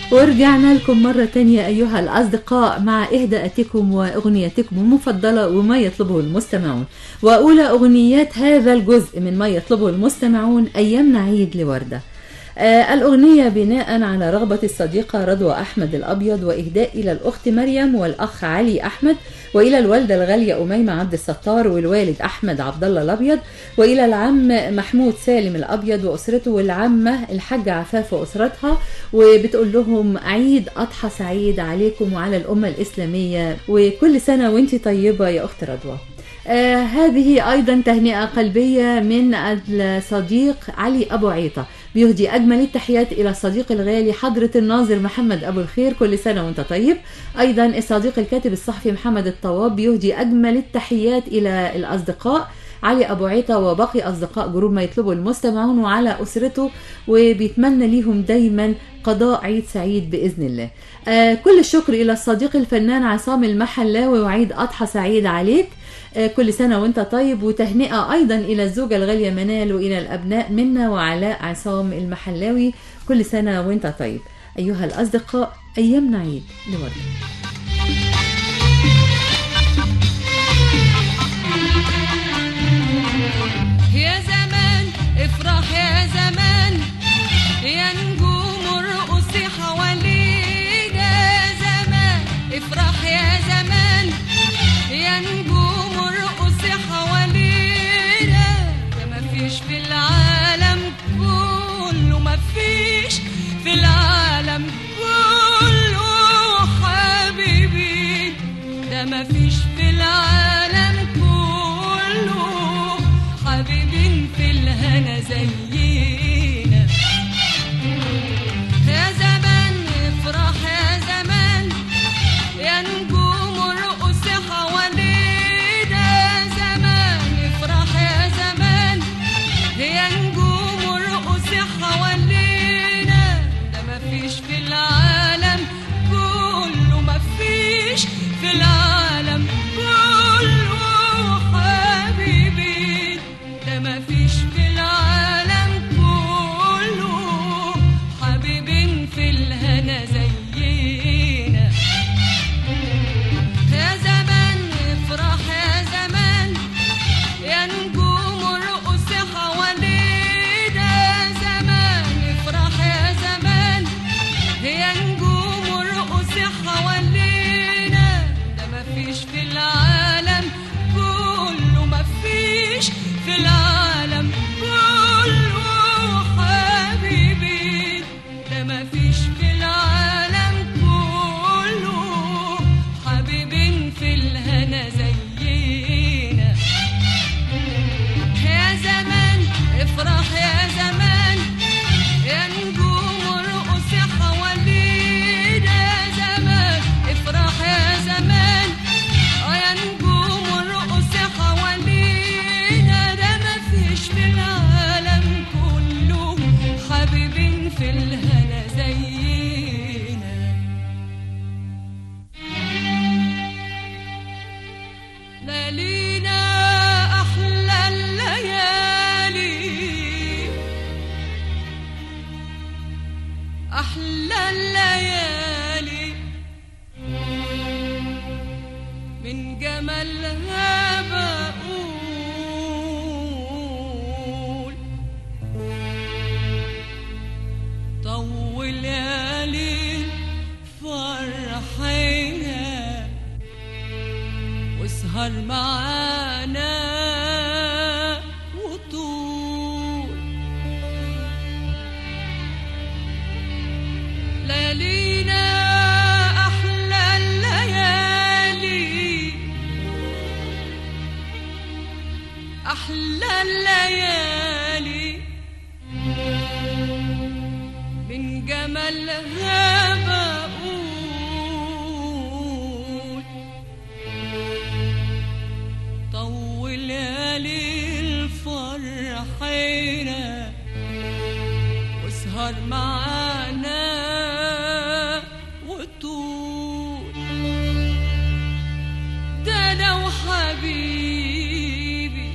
ورجعنا لكم مرة تانية أيها الأصدقاء مع إهداءاتكم وأغنياتكم المفضلة وما يطلبه المستمعون. وأولى أغنيات هذا الجزء من ما يطلبه المستمعون أيامنا عيد لوردة. آه الأغنية بناء على رغبة الصديقة رضوى أحمد الأبيض، وإهداء إلى الأخت مريم والأخ علي أحمد، وإلى الوالدة الغالية أميمة عبد الستار والوالد أحمد عبد الله الأبيض، وإلى العم محمود سالم الأبيض وأسرته، والعمة الحاجة عفاف وأسرتها، وبتقول لهم عيد أضحى سعيد عليكم وعلى الأمة الإسلامية، وكل سنة وانت طيبة يا أخت رضوى. آه هذه أيضا تهنئة قلبية من الصديق علي أبو عيطة، بيهدي أجمل التحيات إلى الصديق الغالي حضرة الناظر محمد أبو الخير، كل سنة وانت طيب. أيضا الصديق الكاتب الصحفي محمد الطواب بيهدي أجمل التحيات إلى الأصدقاء علي أبو عيطة وباقي أصدقاء جروب ما يطلبه المستمعون وعلى أسرته، وبيتمنى ليهم دايما قضاء عيد سعيد بإذن الله. آه كل الشكر إلى الصديق الفنان عصام المحلاوي، وعيد أضحى سعيد عليك، آه كل سنة وانت طيب. وتهنئة أيضا إلى الزوجة الغالية منال، وإلى الأبناء منا وعلاء عصام المحلاوي، كل سنة وانت طيب. أيها الأصدقاء أيامنا عيد لوردة. يا زمان افرح يا زمان، يا نجوم ارقصي حوالينا، يا زمان افرح يا زمان، يا نجوم ارقصي حوالينا، ده مفيش في العالم كله، مفيش في العالم كله حبيبي، ده مفيش في العالم كله حبيبين في الهنا زينا. يا زمان افرح يا زمان، يا نجوم ارقصي حوالينا، يا زمان افرح يا زمان، يا نجوم ارقصي حوالينا، ده مفيش في العالم كله، مفيش في العالم كله حبيبي، ده مفيش في العالم كله حبيبين في الهنا زينا. يا زمان افرح يا زمان، يا نجوم ارقصي حوالينا، يا زمان افرح يا زمان، يا نجوم ارقصي حوالينا، ده مفيش في العالم كله، مفيش في العالم كله حبيبي، ده مفيش في العالم كله حبيبين في الهنا زينا. يا زمان افرح يا زمان، يا نجوم ارقصي حوالينا، يا زمان افرح يا زمان، يا نجوم ارقصي حوالينا، ده مفيش في العالم كله حبيبين في الهنا زينا. ليالينا أحلى الليالي، أحلى الليالي، من جمالها بقول طول يا ليل فرحينا، واسهر معانا وطول ليالينا أحلى الليالي، أحلى الليالي، من جمالها بقول طول يا ليل فرحينا، واسهر معانا وطول، ده انا وحبيبي،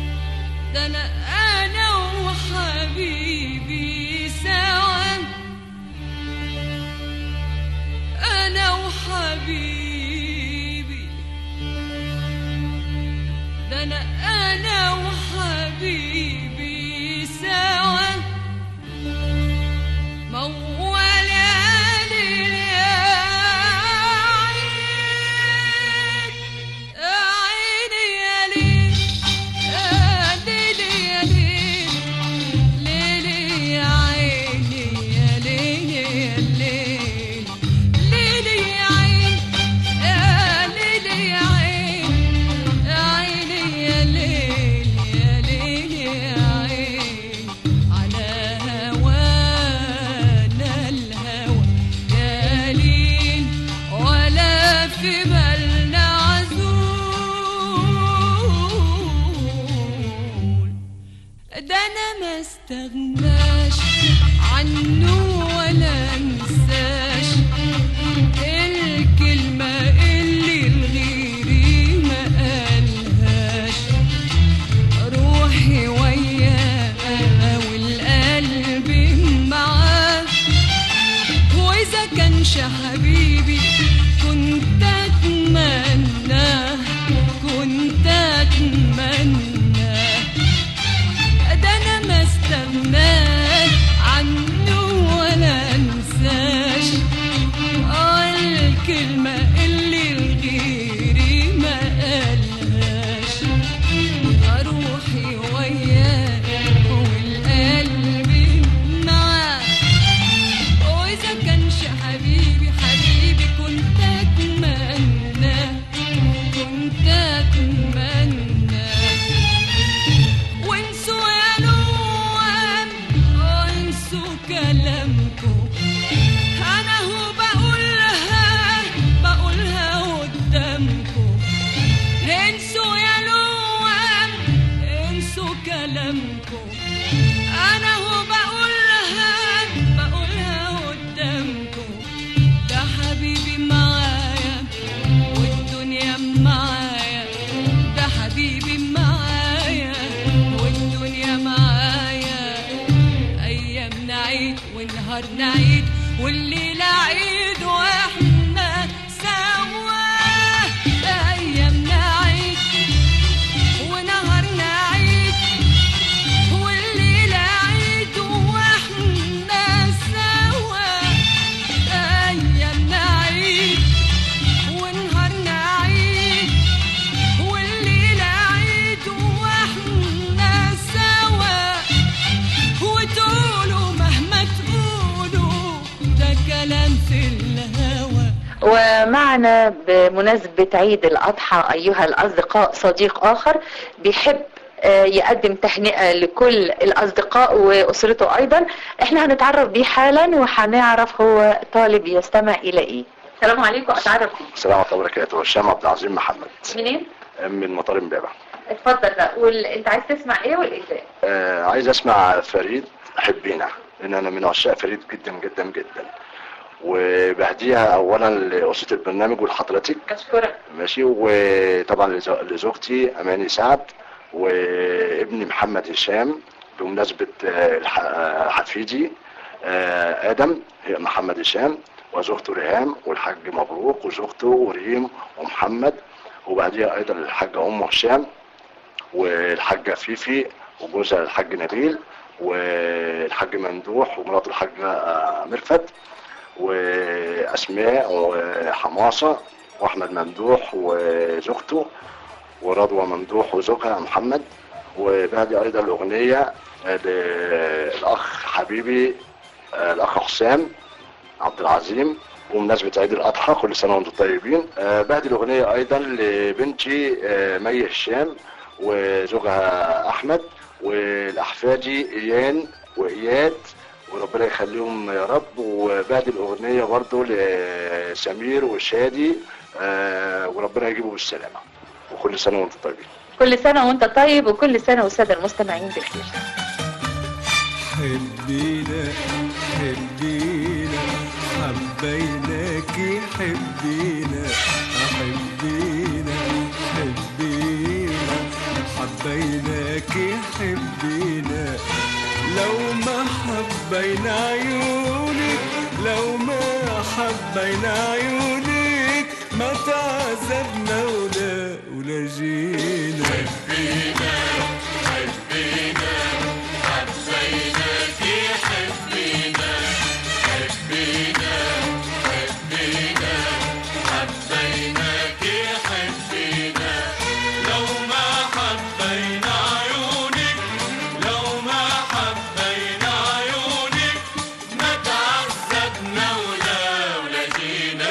ده انا انا وحبيبي سوا حبيبي ده أنا أنا وحبيبي سوا موال ليل يا عين يا عيني يا ليل يا ليل يا ليل ليلي يا عيني يا ليل يا ليل ليلي يا عين يا ليلي يا عين يا عيني يا ليل يا ليل يا عين على هوانا الهوى يا ليل ولا في بالنا عزول ده انا ما استغناش عنه ولا انساش الكلمة اللي لغيري ما قالهاش روحي وياه والقلب معاه واذا كانش حبيبي كنت اتمناه كنت اتمناه ده انا ما استغناش عنه ولا انساش اه الكلمة اللي لغيري ما قالهاش روحي وياه والقلب معاه واذا كانش حبيبي حبيبي كنت اتمناه كنت اتمناه وانسوا يا نوام انسوا كلامكم انا هو بقولها بقولها قدامكم انسوا يا نوام انسوا كلامكم انا هو بقولها بقولها قدامكم ده حبيبي معايا والدنيا معايا ده حبيبي معايا والدنيا معايا ايام نعيد ونهار نعيد والليلة عيد واحنا سوا ايام نعيد ونهار نعيد والليلة عيد واحنا سوا ايام نعيد ونهار نعيد والليلة عيد واحنا سوا وتقولوا مهما تقولوا ده كلام في الهوى. ومعنا بمناسبة عيد الأضحى أيها الأصدقاء صديق آخر بيحب آه، يقدم تهنئة لكل الأصدقاء وأسرته أيضا. احنا هنتعرف بيه حالا وهنعرف هو طالب يستمع إلى إيه. السلام عليكم، أتعرف بيه. السلام عليكم وبركاته. هشام عبد العظيم محمد منين؟ من مطار امبابة. اتفضل بقى قول أنت عايز تسمع إيه والإيه؟ آه عايز اسمع فريد حبينا لان انا من عشاق فريد جدا جدا جدا، وبهديها اولا لاسره البرنامج ولحضرتك. أشكرك. ماشي، وطبعا لزو- لزوجتي اماني سعد وابني محمد هشام بمناسبه آه، الح- آه، حفيدي آه، ادم محمد هشام وزوجته ريهام والحاج مبروك وزوجته وريم ومحمد، وبعديها ايضا الحاجه ام هشام والحاجه فيفي وجوزها الحاج نبيل والحاج ممدوح ومراته الحاجه آه، مرفت واسماء وحماصه واحمد ممدوح وزوجته ورضوى ممدوح وزوجها محمد. وبعد ايضا الاغنيه للاخ حبيبي آه، الاخ حسام عبد العظيم بمناسبة عيد الأضحى، كل سنة وأنتم طيبين. آه بعد الأغنية أيضا لبنتي آه مي هشام وزوجها أحمد والأحفادي إيان وإياد وربنا يخليهم يا رب. وبعد الأغنية برضو لسمير وشادي آه وربنا يجيبه بالسلامة، وكل سنة وأنتم طيبين. كل سنة وأنت طيب وكل سنة والسادة المستمعين بخير. حبينا حبينا حبيناكي حبينا حبينا حبينا حبيناكي حبينا لو ما حبينا عيونك لو ما حبينا عيونك ما تعذبنا ولا ولا جينا. حبينا حبينا حبيناكي حبينا حبينا حبينا حبيناكي حبينا. لو ما حبينا عيونك لو ما حبينا عيونك ما تعذبنا ولا ولا جينا.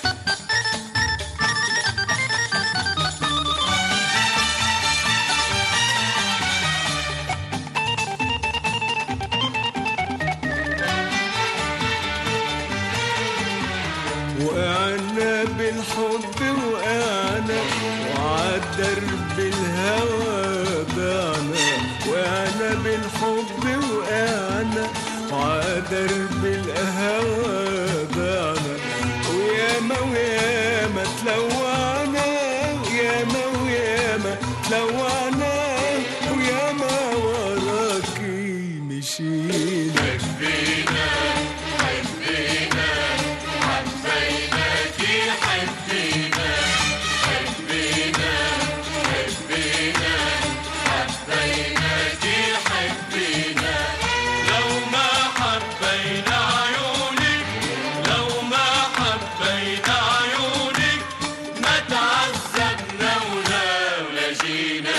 وقعنا بالحب وقعنا وعالدرب الهوى ضعنا. وقعنا بالحب وقعنا وعالدرب الهوى ضعنا. وياما وياما تلوعنا وياما وياما تلوعنا وياما وراكي مشينا. حبينا حبينا حبيناكي حبينا حبينا حبينا حبيناكي حبينا. لو ما حبينا عيونك لو ما حبينا عيونك ما تعذبنا ولا ولا جينا.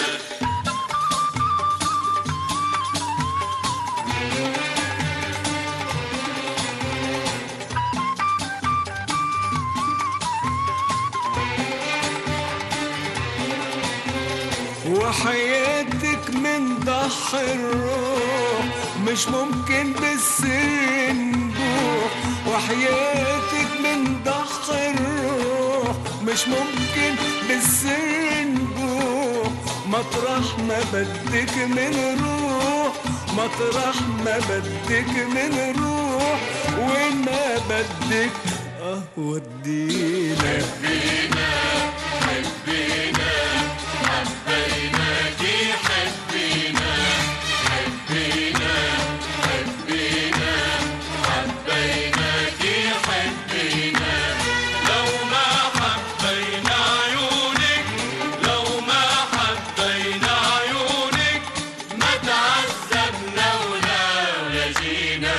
وحياتك من ضحى الروح مش ممكن بالسر نبوح. وحياتك من ضحى الروح مش ممكن بالسر نبوح. مطرح ما بدك من روح مطرح ما بدك من روح وين ما بدك اه ودينا. حبينا حبينا حبيناكي حبينا حبينا حبينا حبيناكي حبينا. لو ما حبينا عيونك لو ما حبينا عيونك ما تعذبنا ولا ولا جينا.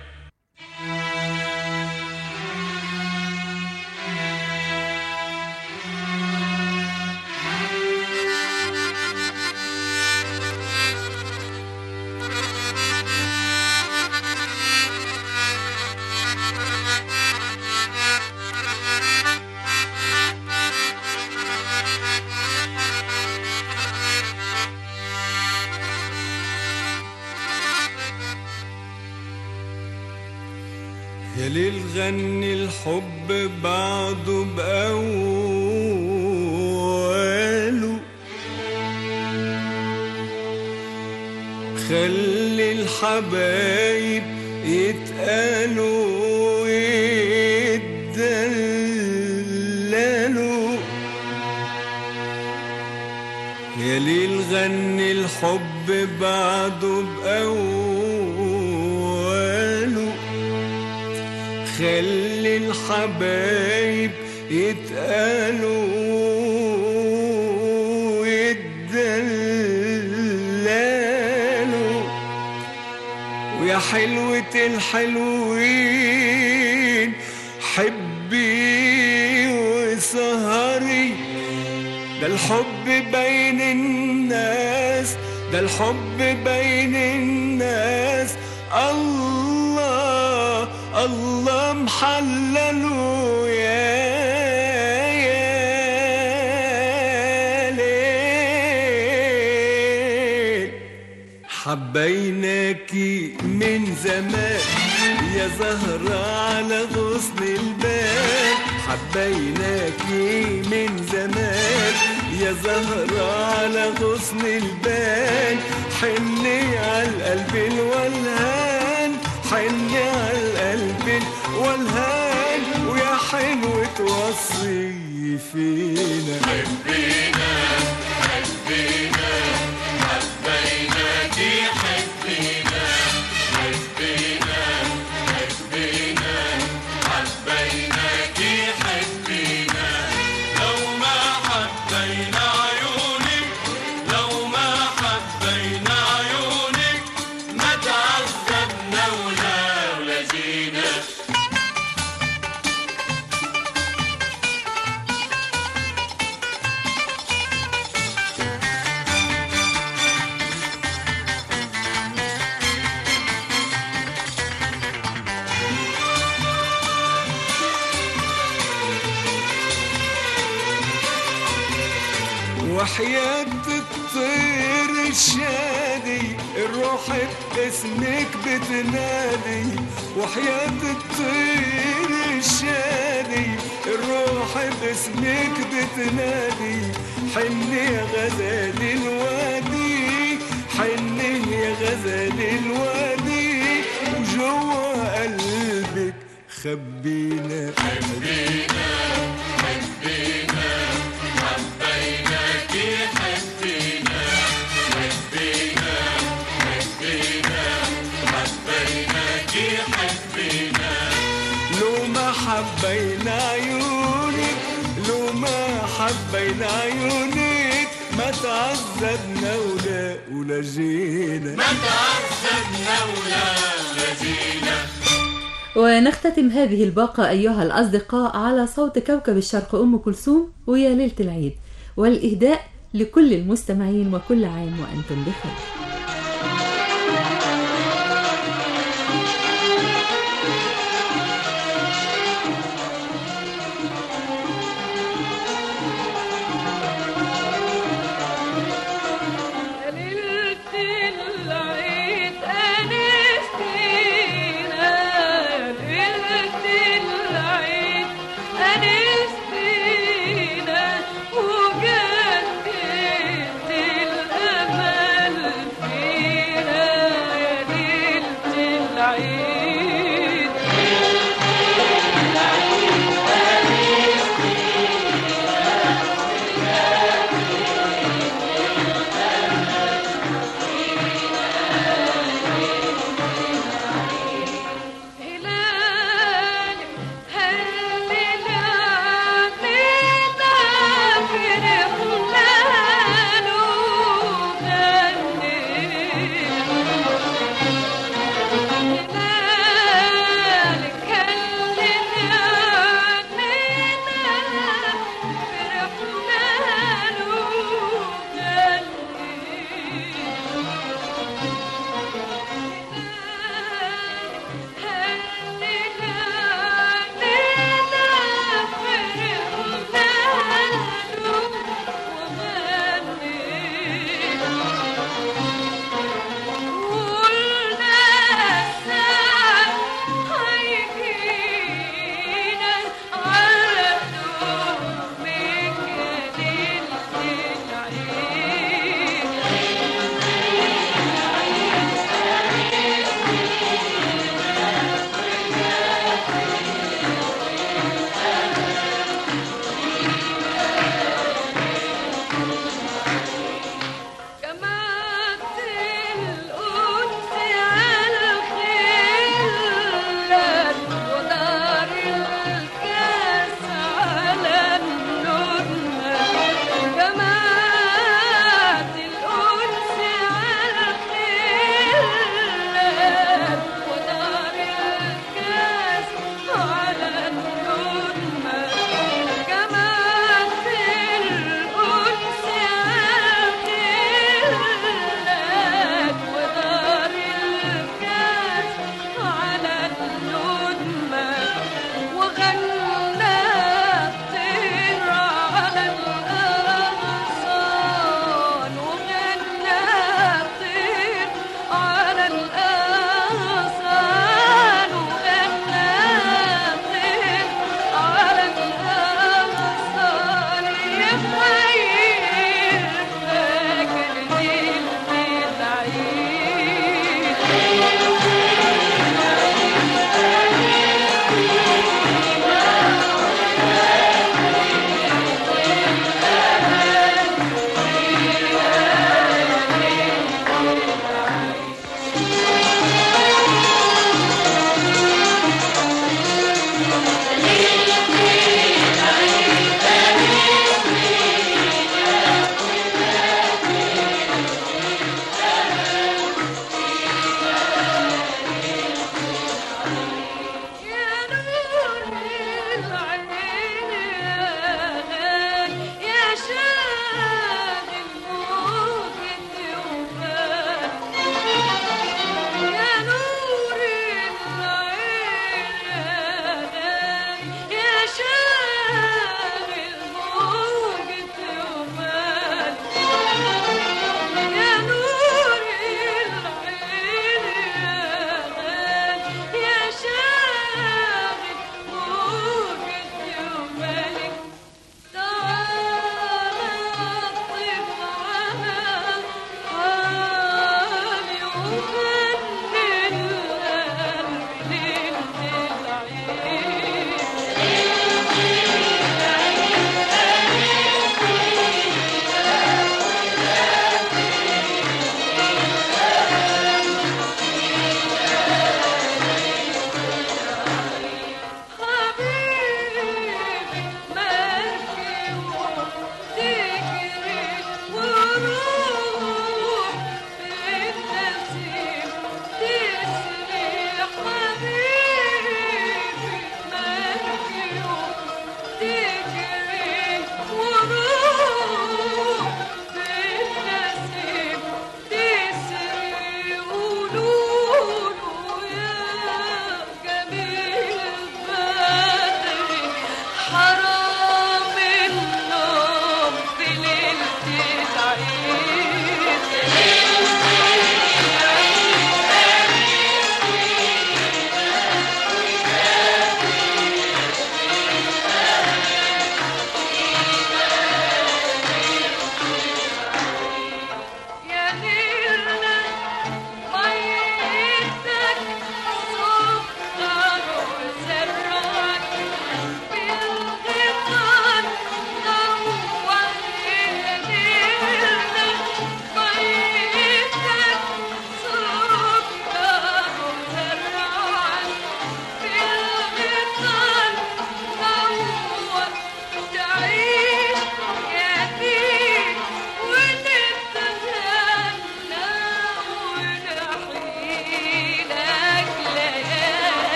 يا ليل غني الحب بعده بأوله. خلي الحبايب يتقالوا ويتدللوا. يا ليل غني الحب بعده بأوله. خلي الحبايب يتقالوا ويتدللوا. ويا حلوة الحلوين حبي وسهري. ده الحب بين الناس ده الحب بين الناس. الله الله محلله يا يا ليل. حبيناكي من زمان يا زهرة على غصن الباب. حبيناكي من زمان يا زهرة على غصن الباب. حني على القلب الولهان حني على القلب الولهان. ويا حلوة توصي فينا. حبينا حبينا حبيناكي حبينا حبينا حبينا حبيناكي حبينا. حبينا وحياة الطير الشادي الروح باسمك بتنادي وحياة الطير الشادي الروح باسمك بتنادي حن يا غزال الوادي حن يا غزال الوادي وجوا قلبك خبينا حبينا حبينا حبيناكي حبينا حبينا حبينا حبيناكي حبينا لو ما حبينا عيونك لو ما حبينا عيونك ما تعذبنا ولا ولا جينا ما تعذبنا ولا جينا. ونختتم هذه الباقة أيها الأصدقاء على صوت كوكب الشرق أم كلثوم ويا ليلة العيد، والإهداء لكل المستمعين وكل عام وأنتم بخير. وجدت الأمل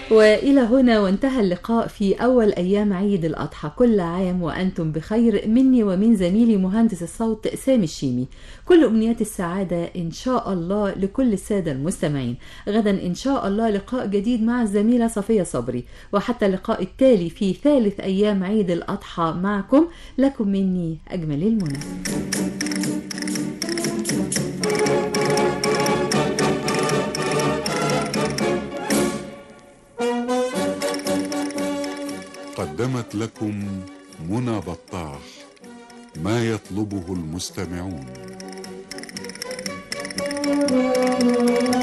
وإلى هنا وانتهى اللقاء في أول أيام عيد الأضحى. كل عام وأنتم بخير، مني ومن زميلي مهندس الصوت سامي الشيمي. كل أمنيات السعادة إن شاء الله لكل السادة المستمعين. غدا إن شاء الله لقاء جديد مع الزميلة صفية صبري، وحتى اللقاء التالي في ثالث أيام عيد الأضحى معكم، لكم مني أجمل المنى. قدمت لكم منى بطاح ما يطلبه المستمعون.